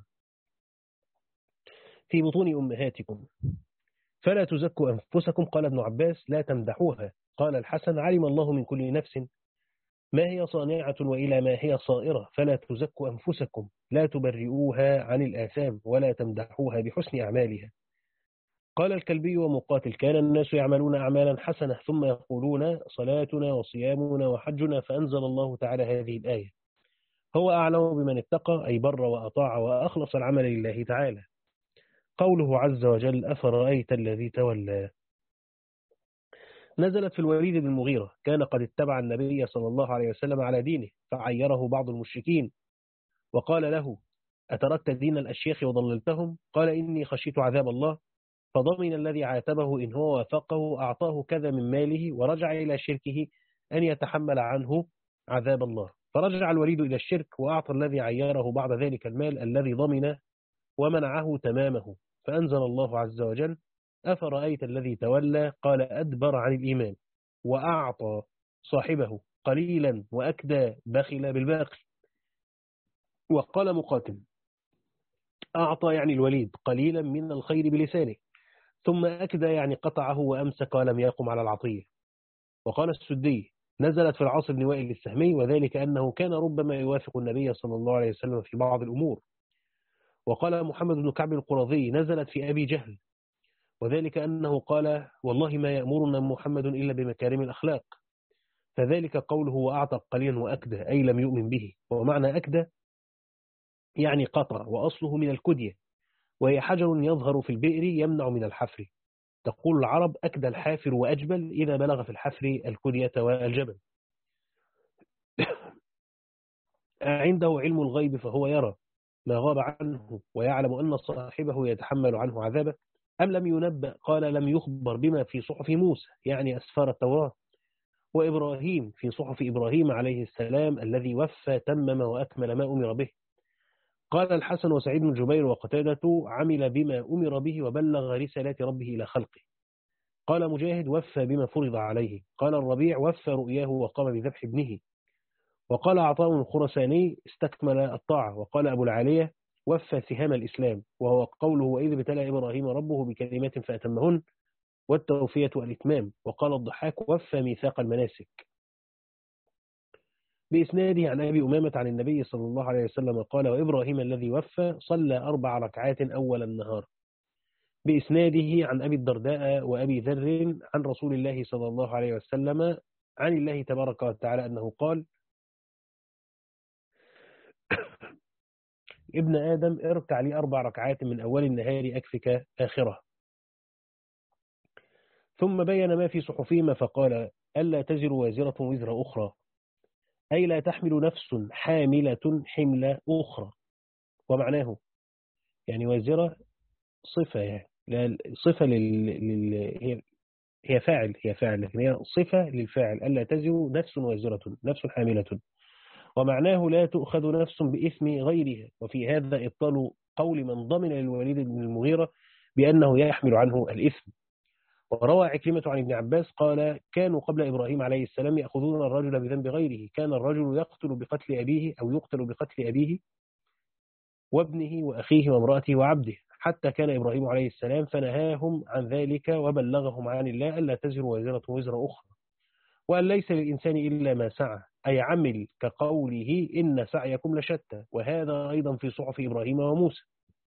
في بطون أمهاتكم. فلا تزكوا أنفسكم. قال ابن عباس: لا تمدحوها. قال الحسن: علم الله من كل نفس ما هي صانعة وإلى ما هي صائرة، فلا تزكوا أنفسكم، لا تبرئوها عن الآثام، ولا تمدحوها بحسن أعمالها. قال الكلبي ومقاتل: كان الناس يعملون أعمالا حسنة ثم يقولون صلاتنا وصيامنا وحجنا، فأنزل الله تعالى هذه الآية: هو أعلم بمن اتقى، أي بر وأطاع وأخلص العمل لله تعالى. قوله عز وجل: أفرأيت الذي تولى، نزلت في الوليد بن المغيرة، كان قد اتبع النبي صلى الله عليه وسلم على دينه، فعيره بعض المشركين وقال له: أتركت دين الأشياخ وضللتهم؟ قال: إني خشيت عذاب الله. فضمن الذي عاتبه إن هو وافقه أعطاه كذا من ماله، ورجع إلى شركه أن يتحمل عنه عذاب الله. فرجع الوليد إلى الشرك وأعطى الذي عيره بعد ذلك المال الذي ضمن ومنعه تمامه. فأنزل الله عز وجل: أفرأيت الذي تولى، قال: أدبر عن الإيمان وأعطى صاحبه قليلا وأكدى، بخل بالباقي. وقال مقاتل: أعطى يعني الوليد قليلا من الخير بلسانه، ثم أكدى يعني قطعه وأمسك ولم يقم على العطية. وقال السدي: نزلت في العاص بن وائل السهمي، وذلك أنه كان ربما يوافق النبي صلى الله عليه وسلم في بعض الأمور. وقال محمد بن كعب القرظي: نزلت في أبي جهل، وذلك أنه قال: والله ما يأمرنا محمد إلا بمكارم الأخلاق. فذلك قوله وأعطى قليلا وأكدى، أي لم يؤمن به. ومعنى أكدى يعني قطع، وأصله من الكدية، وهي حجر يظهر في البئر يمنع من الحفر. تقول العرب: أكدى الحافر وأجبل، إذا بلغ في الحفر الكدية والجبل. عنده علم الغيب فهو يرى ما غاب عنه، ويعلم أن صاحبه يتحمل عنه عذابه. أم لم ينبأ، قال: لم يخبر بما في صحف موسى، يعني أسفار التوراة، وإبراهيم، في صحف إبراهيم عليه السلام الذي وفى تمم وأكمل ما أمر به. قال الحسن وسعيد بن جبير وقتادة: عمل بما أمر به وبلغ رسالات ربه إلى خلقه. قال مجاهد: وفى بما فرض عليه. قال الربيع: وفى رؤياه وقام بذبح ابنه. وقال عطاء الخرساني: استكمل الطاعة. وقال أبو العالية: وفى سهام الإسلام، وهو قوله: وإذ ابتلى إبراهيم ربه بكلمات فأتمهن، والتوفية الإتمام. وقال الضحاك: وفى ميثاق المناسك. بإسناده عن أبي أمامة عن النبي صلى الله عليه وسلم قال: وإبراهيم الذي وفى صلى أربع ركعات أول النهار. بإسناده عن أبي الدرداء وأبي ذر عن رسول الله صلى الله عليه وسلم عن الله تبارك وتعالى أنه قال: ابن آدم اركع لي أربع ركعات من أول النهار أكفك آخرة. ثم بين ما في صحفهما فقال: ألا تزر وازرة وزر أخرى، أي لا تحمل نفس حاملة حمل أخرى. ومعناه يعني وازرة صفة، يعني لا صفة لل... لل... هي هي فاعل هي فاعل لكن هي صفة للفاعل: ألا تزر نفس وازرة، نفس حاملة. ومعناه لا تؤخذ نفس بإثم غيرها. وفي هذا إبطال قول من ضمن للوليد بن المغيرة بأنه يحمل عنه الإثم. وروى عكرمة عن ابن عباس قال: كانوا قبل إبراهيم عليه السلام يأخذون الرجل بذنب غيره. كان الرجل يقتل بقتل أبيه أو يقتل بقتل أبيه وابنه وأخيه وامرأته وعبده، حتى كان إبراهيم عليه السلام فنهاهم عن ذلك وبلغهم عن الله: ألا تزر وازرة وزر أخرى، وأن ليس للإنسان إلا ما سعى، أي عمل، كقوله: إن سعيكم لشتى. وهذا أيضا في صحف إبراهيم وموسى.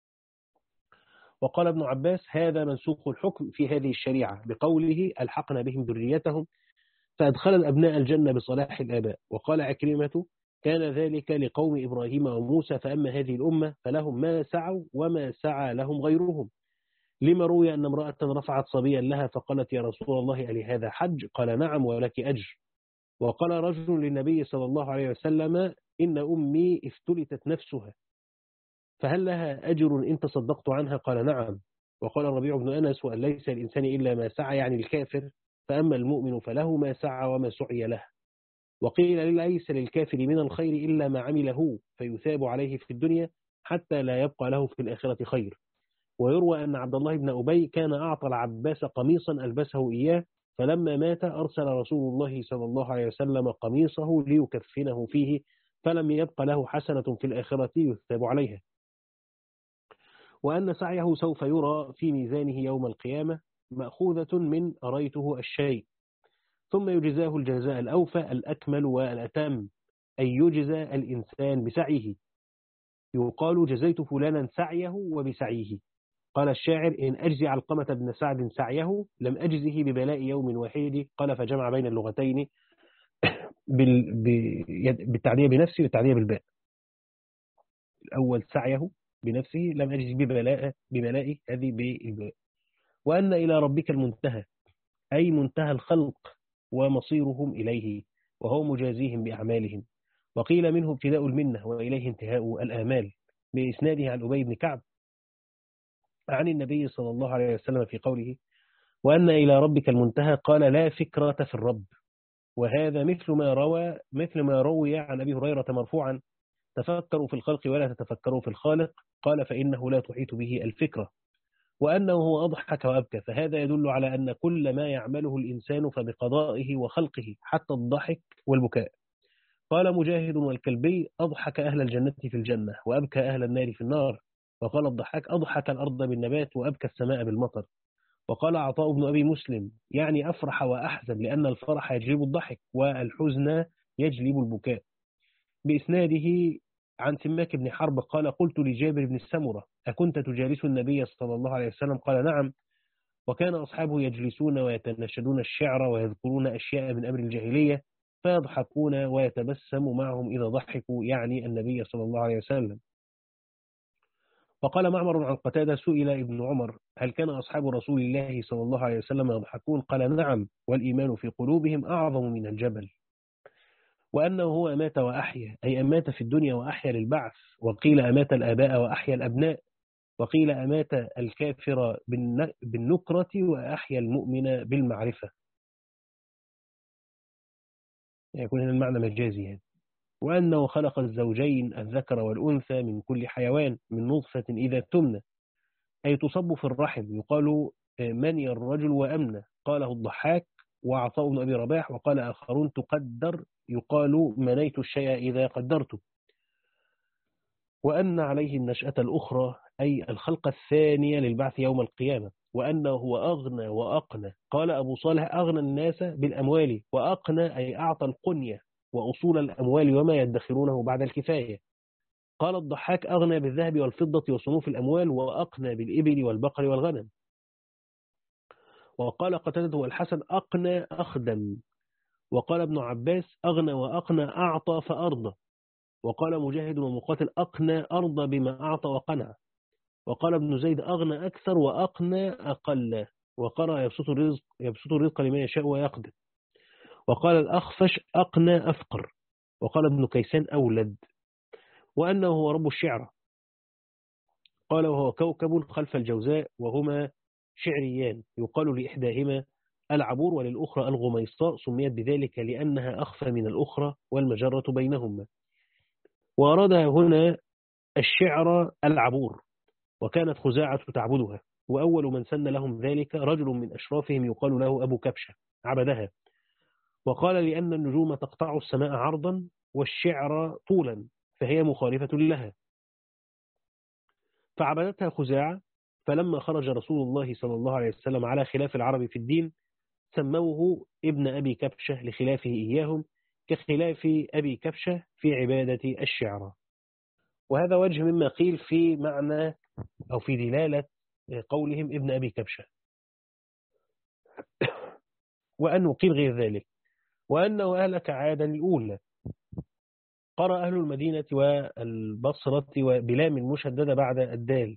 وقال ابن عباس: هذا منسوخ الحكم في هذه الشريعة بقوله: ألحقنا بهم ذريتهم، فأدخل الأبناء الجنة بصلاح الآباء. وقال عكرمة: كان ذلك لقوم إبراهيم وموسى، فأما هذه الأمة فلهم ما سعوا وما سعى لهم غيرهم. لما روي أن امرأة رفعت صبيا لها فقالت: يا رسول الله، ألي هذا حج؟ قال: نعم ولك أجر. وقال رجل للنبي صلى الله عليه وسلم: إن أمي افتلتت نفسها، فهل لها أجر إن تصدقت عنها؟ قال: نعم. وقال الربيع بن أنس: وأن ليس الإنسان إلا ما سعى، يعني الكافر، فأما المؤمن فله ما سعى وما سعي له. وقيل: ليس للكافر من الخير إلا ما عمله، فيثاب عليه في الدنيا حتى لا يبقى له في الآخرة خير. ويروى أن عبد الله بن أبي كان أعطى العباس قميصا ألبسه إياه، فلما مات أرسل رسول الله صلى الله عليه وسلم قميصه ليكفنه فيه، فلم يبق له حسنة في الآخرة يثاب عليها. وأن سعيه سوف يرى في ميزانه يوم القيامة مأخوذة من أريته الشيء، ثم يجزاه الجزاء الأوفى الأكمل والأتم، أي يجزى الإنسان بسعيه. يقال جزيت فلانا سعيه وبسعيه. قال الشاعر: إن أجزي علقمة بن سعد سعيه لم أجزه ببلاء يوم واحد. قال فجمع بين اللغتين بال... بالتعدية بنفسه والتعدية بالباء. الأول سعيه بنفسه لم أجزه ببلاء ببلاء هذه بالباء. وأن إلى ربك المنتهى، أي منتهى الخلق ومصيرهم إليه، وهو مجازيهم بأعمالهم. وقيل منه ابتداء المنة وإليه انتهاء الآمال، بإسناده عن أبي بن كعب عن النبي صلى الله عليه وسلم في قوله: وأن إلى ربك المنتهى، قال: لا فكرة في الرب. وهذا مثل ما روى مثل ما روي عن أبي هريرة مرفوعا: تفكروا في الخلق ولا تتفكروا في الخالق، قال: فإنه لا تحيط به الفكرة. وأنه هو أضحك وأبكى، فهذا يدل على أن كل ما يعمله الإنسان فبقضائه وخلقه، حتى الضحك والبكاء. قال مجاهد والكلبي: أضحك أهل الجنة في الجنة وأبكى أهل النار في النار. وقال الضحاك: أضحك الأرض بالنبات وأبكى السماء بالمطر. وقال عطاء بن أبي مسلم: يعني أفرح وأحزن، لأن الفرح يجلب الضحك والحزن يجلب البكاء. بإسناده عن سماك بن حرب قال: قلت لجابر بن السمرة: أكنت تجالس النبي صلى الله عليه وسلم؟ قال: نعم. وكان أصحابه يجلسون ويتنشدون الشعر ويذكرون أشياء من أمر الجاهلية، فيضحكون ويتبسم معهم إذا ضحكوا، يعني النبي صلى الله عليه وسلم. وقال معمر عن قتادة: سئل ابن عمر: هل كان أصحاب رسول الله صلى الله عليه وسلم يضحكون؟ قال: نعم، والإيمان في قلوبهم أعظم من الجبل. وأنه هو أمات وأحيا، أي أمات في الدنيا وأحيا للبعث. وقيل أمات الآباء وأحيا الأبناء. وقيل أمات الكافر بالنكرة وأحيا المؤمن بالمعرفة، يكون هنا المعنى مجازي يعني. وأنه خلق الزوجين الذكر والأنثى من كل حيوان من نطفة إذا تمنى، أي تصب في الرحم. يقال مني الرجل وأمنى، قاله الضحاك وعطاء بن أبي رباح. وقال آخرون: تقدر، يقال منيت الشيء إذا قدرته. وأن عليه النشأة الأخرى، أي الخلق الثانية للبعث يوم القيامة. وأنه هو أغنى وأقنى. قال أبو صالح: أغنى الناس بالأموال، وأقنى أي أعطى القنية وأصول الأموال وما يدخرونه بعد الكفاية. قال الضحاك: أغنى بالذهب والفضة وصنوف الأموال، وأقنى بالإبل والبقر والغنم. وقال قتادة والحسن: أقنى أخدم. وقال ابن عباس: أغنى وأقنى أعطى فأرضى. وقال مجاهد ومقاتل: أقنى أرضى بما أعطى وقنع. وقال ابن زيد: أغنى أكثر وأقنى أقل. وقال: يبسط الرزق يبسط الرزق لمن يشاء ويقدر. وقال الأخفش: أقنى أفقر. وقال ابن كيسان: أولد. وأنه هو رب الشعرى. قال: وهو كوكب خلف الجوزاء، وهما شعريان، يقال لإحداهما العبور وللأخرى الغميصاء، سميت بذلك لأنها أخفى من الأخرى والمجرة بينهما. وأراد هنا الشعر العبور، وكانت خزاعة تعبدها. وأول من سن لهم ذلك رجل من أشرافهم يقال له أبو كبشة، عبدها. وقال: لأن النجوم تقطع السماء عرضا والشعر طولا، فهي مخالفة لها، فعبدتها خزاعة. فلما خرج رسول الله صلى الله عليه وسلم على خلاف العرب في الدين، سموه ابن أبي كبشة لخلافه إياهم، كخلاف أبي كبشة في عبادة الشعر. وهذا وجه مما قيل في معنى أو في دلالة قولهم ابن أبي كبشة. وأنه قيل غير ذلك، وأنه أهلك عادا الأولى. قرأ أهل المدينة والبصرة وبلام المشددة بعد الدال،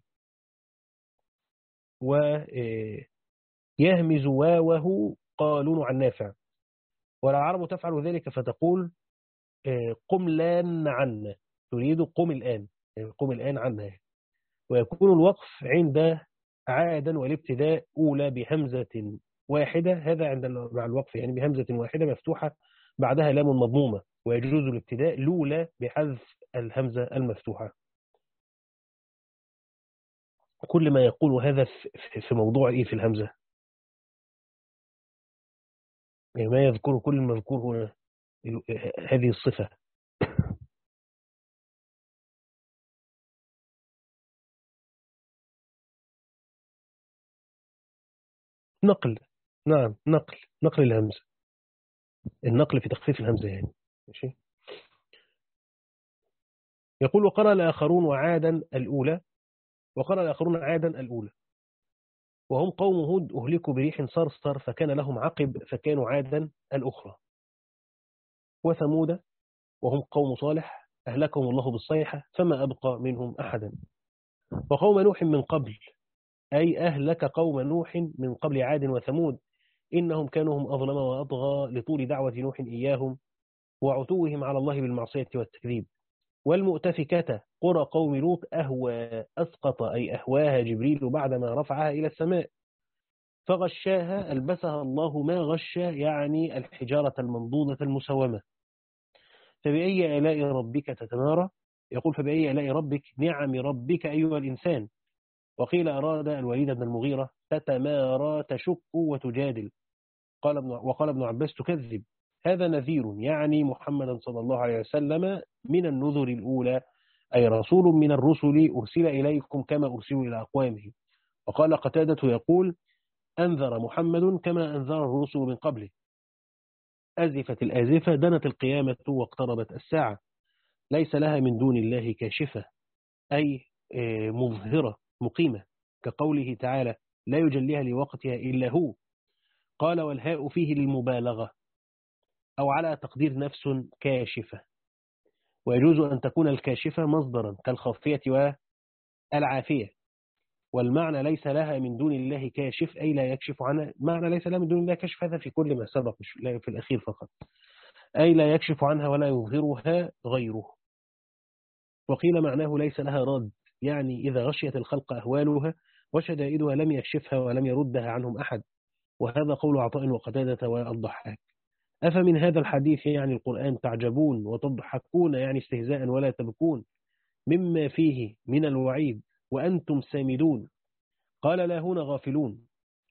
ويهمز واوه قالون عن نافع. والعرب تفعل ذلك فتقول: قم لان عنا، تريد قم الآن، قم الآن عنا. ويكون الوقف عند عادا والابتداء أولى بهمزة واحدة، هذا عند مع الوقف يعني بهمزة واحدة مفتوحة بعدها لام مضمومة. ويجوز الابتداء الأولى بحذف الهمزة المفتوحة. كل ما يقول هذا في موضوع إيه في الهمزة، يعني ما يذكر كل المذكور هنا هذه الصفة. نقل. نعم، نقل نقل الهمزة، النقل في تخفيف الهمزة يعني. ماشي. يقول وقرأ الآخرون وعادا الأولى، وقرأ الآخرون عادا الأولى وهم قوم هود أهلكوا بريح صرصر فكان لهم عقب فكانوا عادا الأخرى. وثمود وهم قوم صالح أهلكهم الله بالصيحة فما أبقى منهم أحدا. وقوم نوح من قبل، أي أهلك قوم نوح من قبل عاد وثمود إنهم كانوا هم أظلم وأطغى لطول دعوة نوح إياهم وعتوهم على الله بالمعصية والتكذيب. والمؤتفكة قرى قوم لوط أهوى أسقط أي أهواها جبريل بعدما رفعها إلى السماء فغشاها ألبسها الله ما غشى، يعني الحجارة المنضودة المسومة. فبأي آلاء ربك تتمارى، يقول فبأي آلاء ربك نعم ربك أيها الإنسان. وقيل أراد الوليد بن المغيرة تتمارى تشك وتجادل. قال ابن وقال ابن عباس تكذب. هذا نذير يعني محمدا صلى الله عليه وسلم من النذر الأولى، أي رسول من الرسل أرسل إليكم كما أرسلوا إلى أقوامه. وقال قتادة يقول أنذر محمد كما أنذر الرسل من قبله. أزفت الآزفة دنت القيامة واقتربت الساعة ليس لها من دون الله كاشفة، أي مظهرة مقيمة، كقوله تعالى لا يجليها لوقتها إلا هو. قال والهاء فيه للمبالغة أو على تقدير نفس كاشفة. ويجوز أن تكون الكاشفة مصدرا كالخافية والعافية. والمعنى ليس لها من دون الله كاشف أي لا يكشف عنها. معنى ليس لها من دون الله كاشف هذا في كل ما سبق مش في الأخير فقط، أي لا يكشف عنها ولا يظهرها غيره. وقيل معناه ليس لها رد، يعني إذا غشيت الخلق أهوالها وشدائدها لم يكشفها ولم يردها عنهم أحد. وهذا قول عطاء وقتادة والضحاك. أفمن هذا الحديث يعني القرآن تعجبون وتضحكون يعني استهزاء ولا تبكون مما فيه من الوعيد وأنتم سامدون. قال لا هنا غافلون.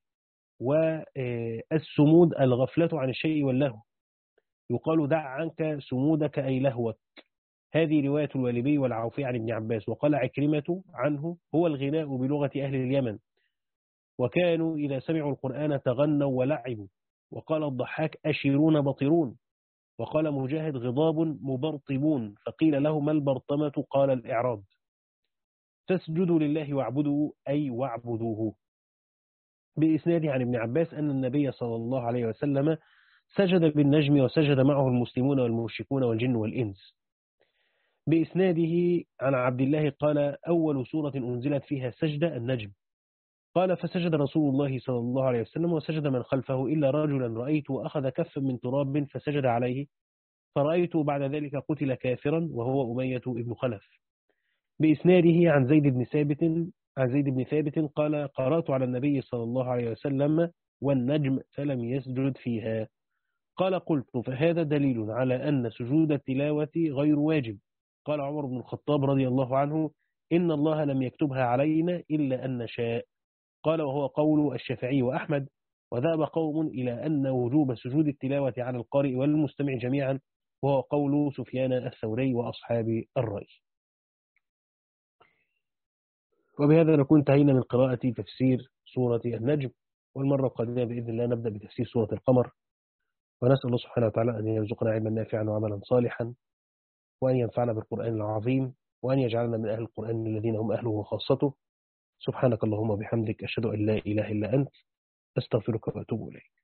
والسمود الغفلة عن الشيء واللهو، يقال دع عنك سمودك أي لهوك. هذه رواية الوالبي والعوفي عن ابن عباس. وقال عكرمة عنه هو الغناء بلغة أهل اليمن وكانوا إذا سمعوا القرآن تغنوا ولعبوا. وقال الضحاك أشيرون بطرون. وقال مجاهد غضاب مبرطبون. فقيل له ما البرطمة؟ قال الإعراض. فاسجدوا لله واعبدوا أي واعبدوه. بإسناده عن ابن عباس أن النبي صلى الله عليه وسلم سجد بالنجم وسجد معه المسلمون والمشركون والجن والإنس. بإسناده عن عبد الله قال أول سورة أنزلت فيها سجدة النجم. قال فسجد رسول الله صلى الله عليه وسلم وسجد من خلفه إلا رجلا رأيته أخذ كفا من تراب فسجد عليه فرأيته بعد ذلك قتل كافرا وهو أمية ابن خلف. بإسناده عن زيد بن ثابت عن زيد بن ثابت قال قرأت على النبي صلى الله عليه وسلم والنجم فلم يسجد فيها. قال قلت فهذا دليل على أن سجود التلاوة غير واجب. قال عمر بن الخطاب رضي الله عنه إن الله لم يكتبها علينا إلا أن نشاء. قال وهو قول الشافعي وأحمد. وذهب قوم إلى أن وجوب سجود التلاوة على القارئ والمستمع جميعا وهو قول سفيان الثوري وأصحاب الرأي. وبهذا نكون انتهينا من قراءة تفسير سورة النجم، والمرة القادمة بإذن الله نبدأ بتفسير سورة القمر. ونسأل الله سبحانه وتعالى أن يرزقنا علما نافعا وعملا صالحا وأن ينفعنا بالقرآن العظيم وأن يجعلنا من أهل القرآن الذين هم أهله وخاصته. سبحانك اللهم وبحمدك أشهد أن لا إله إلا أنت أستغفرك وأتوب إليك.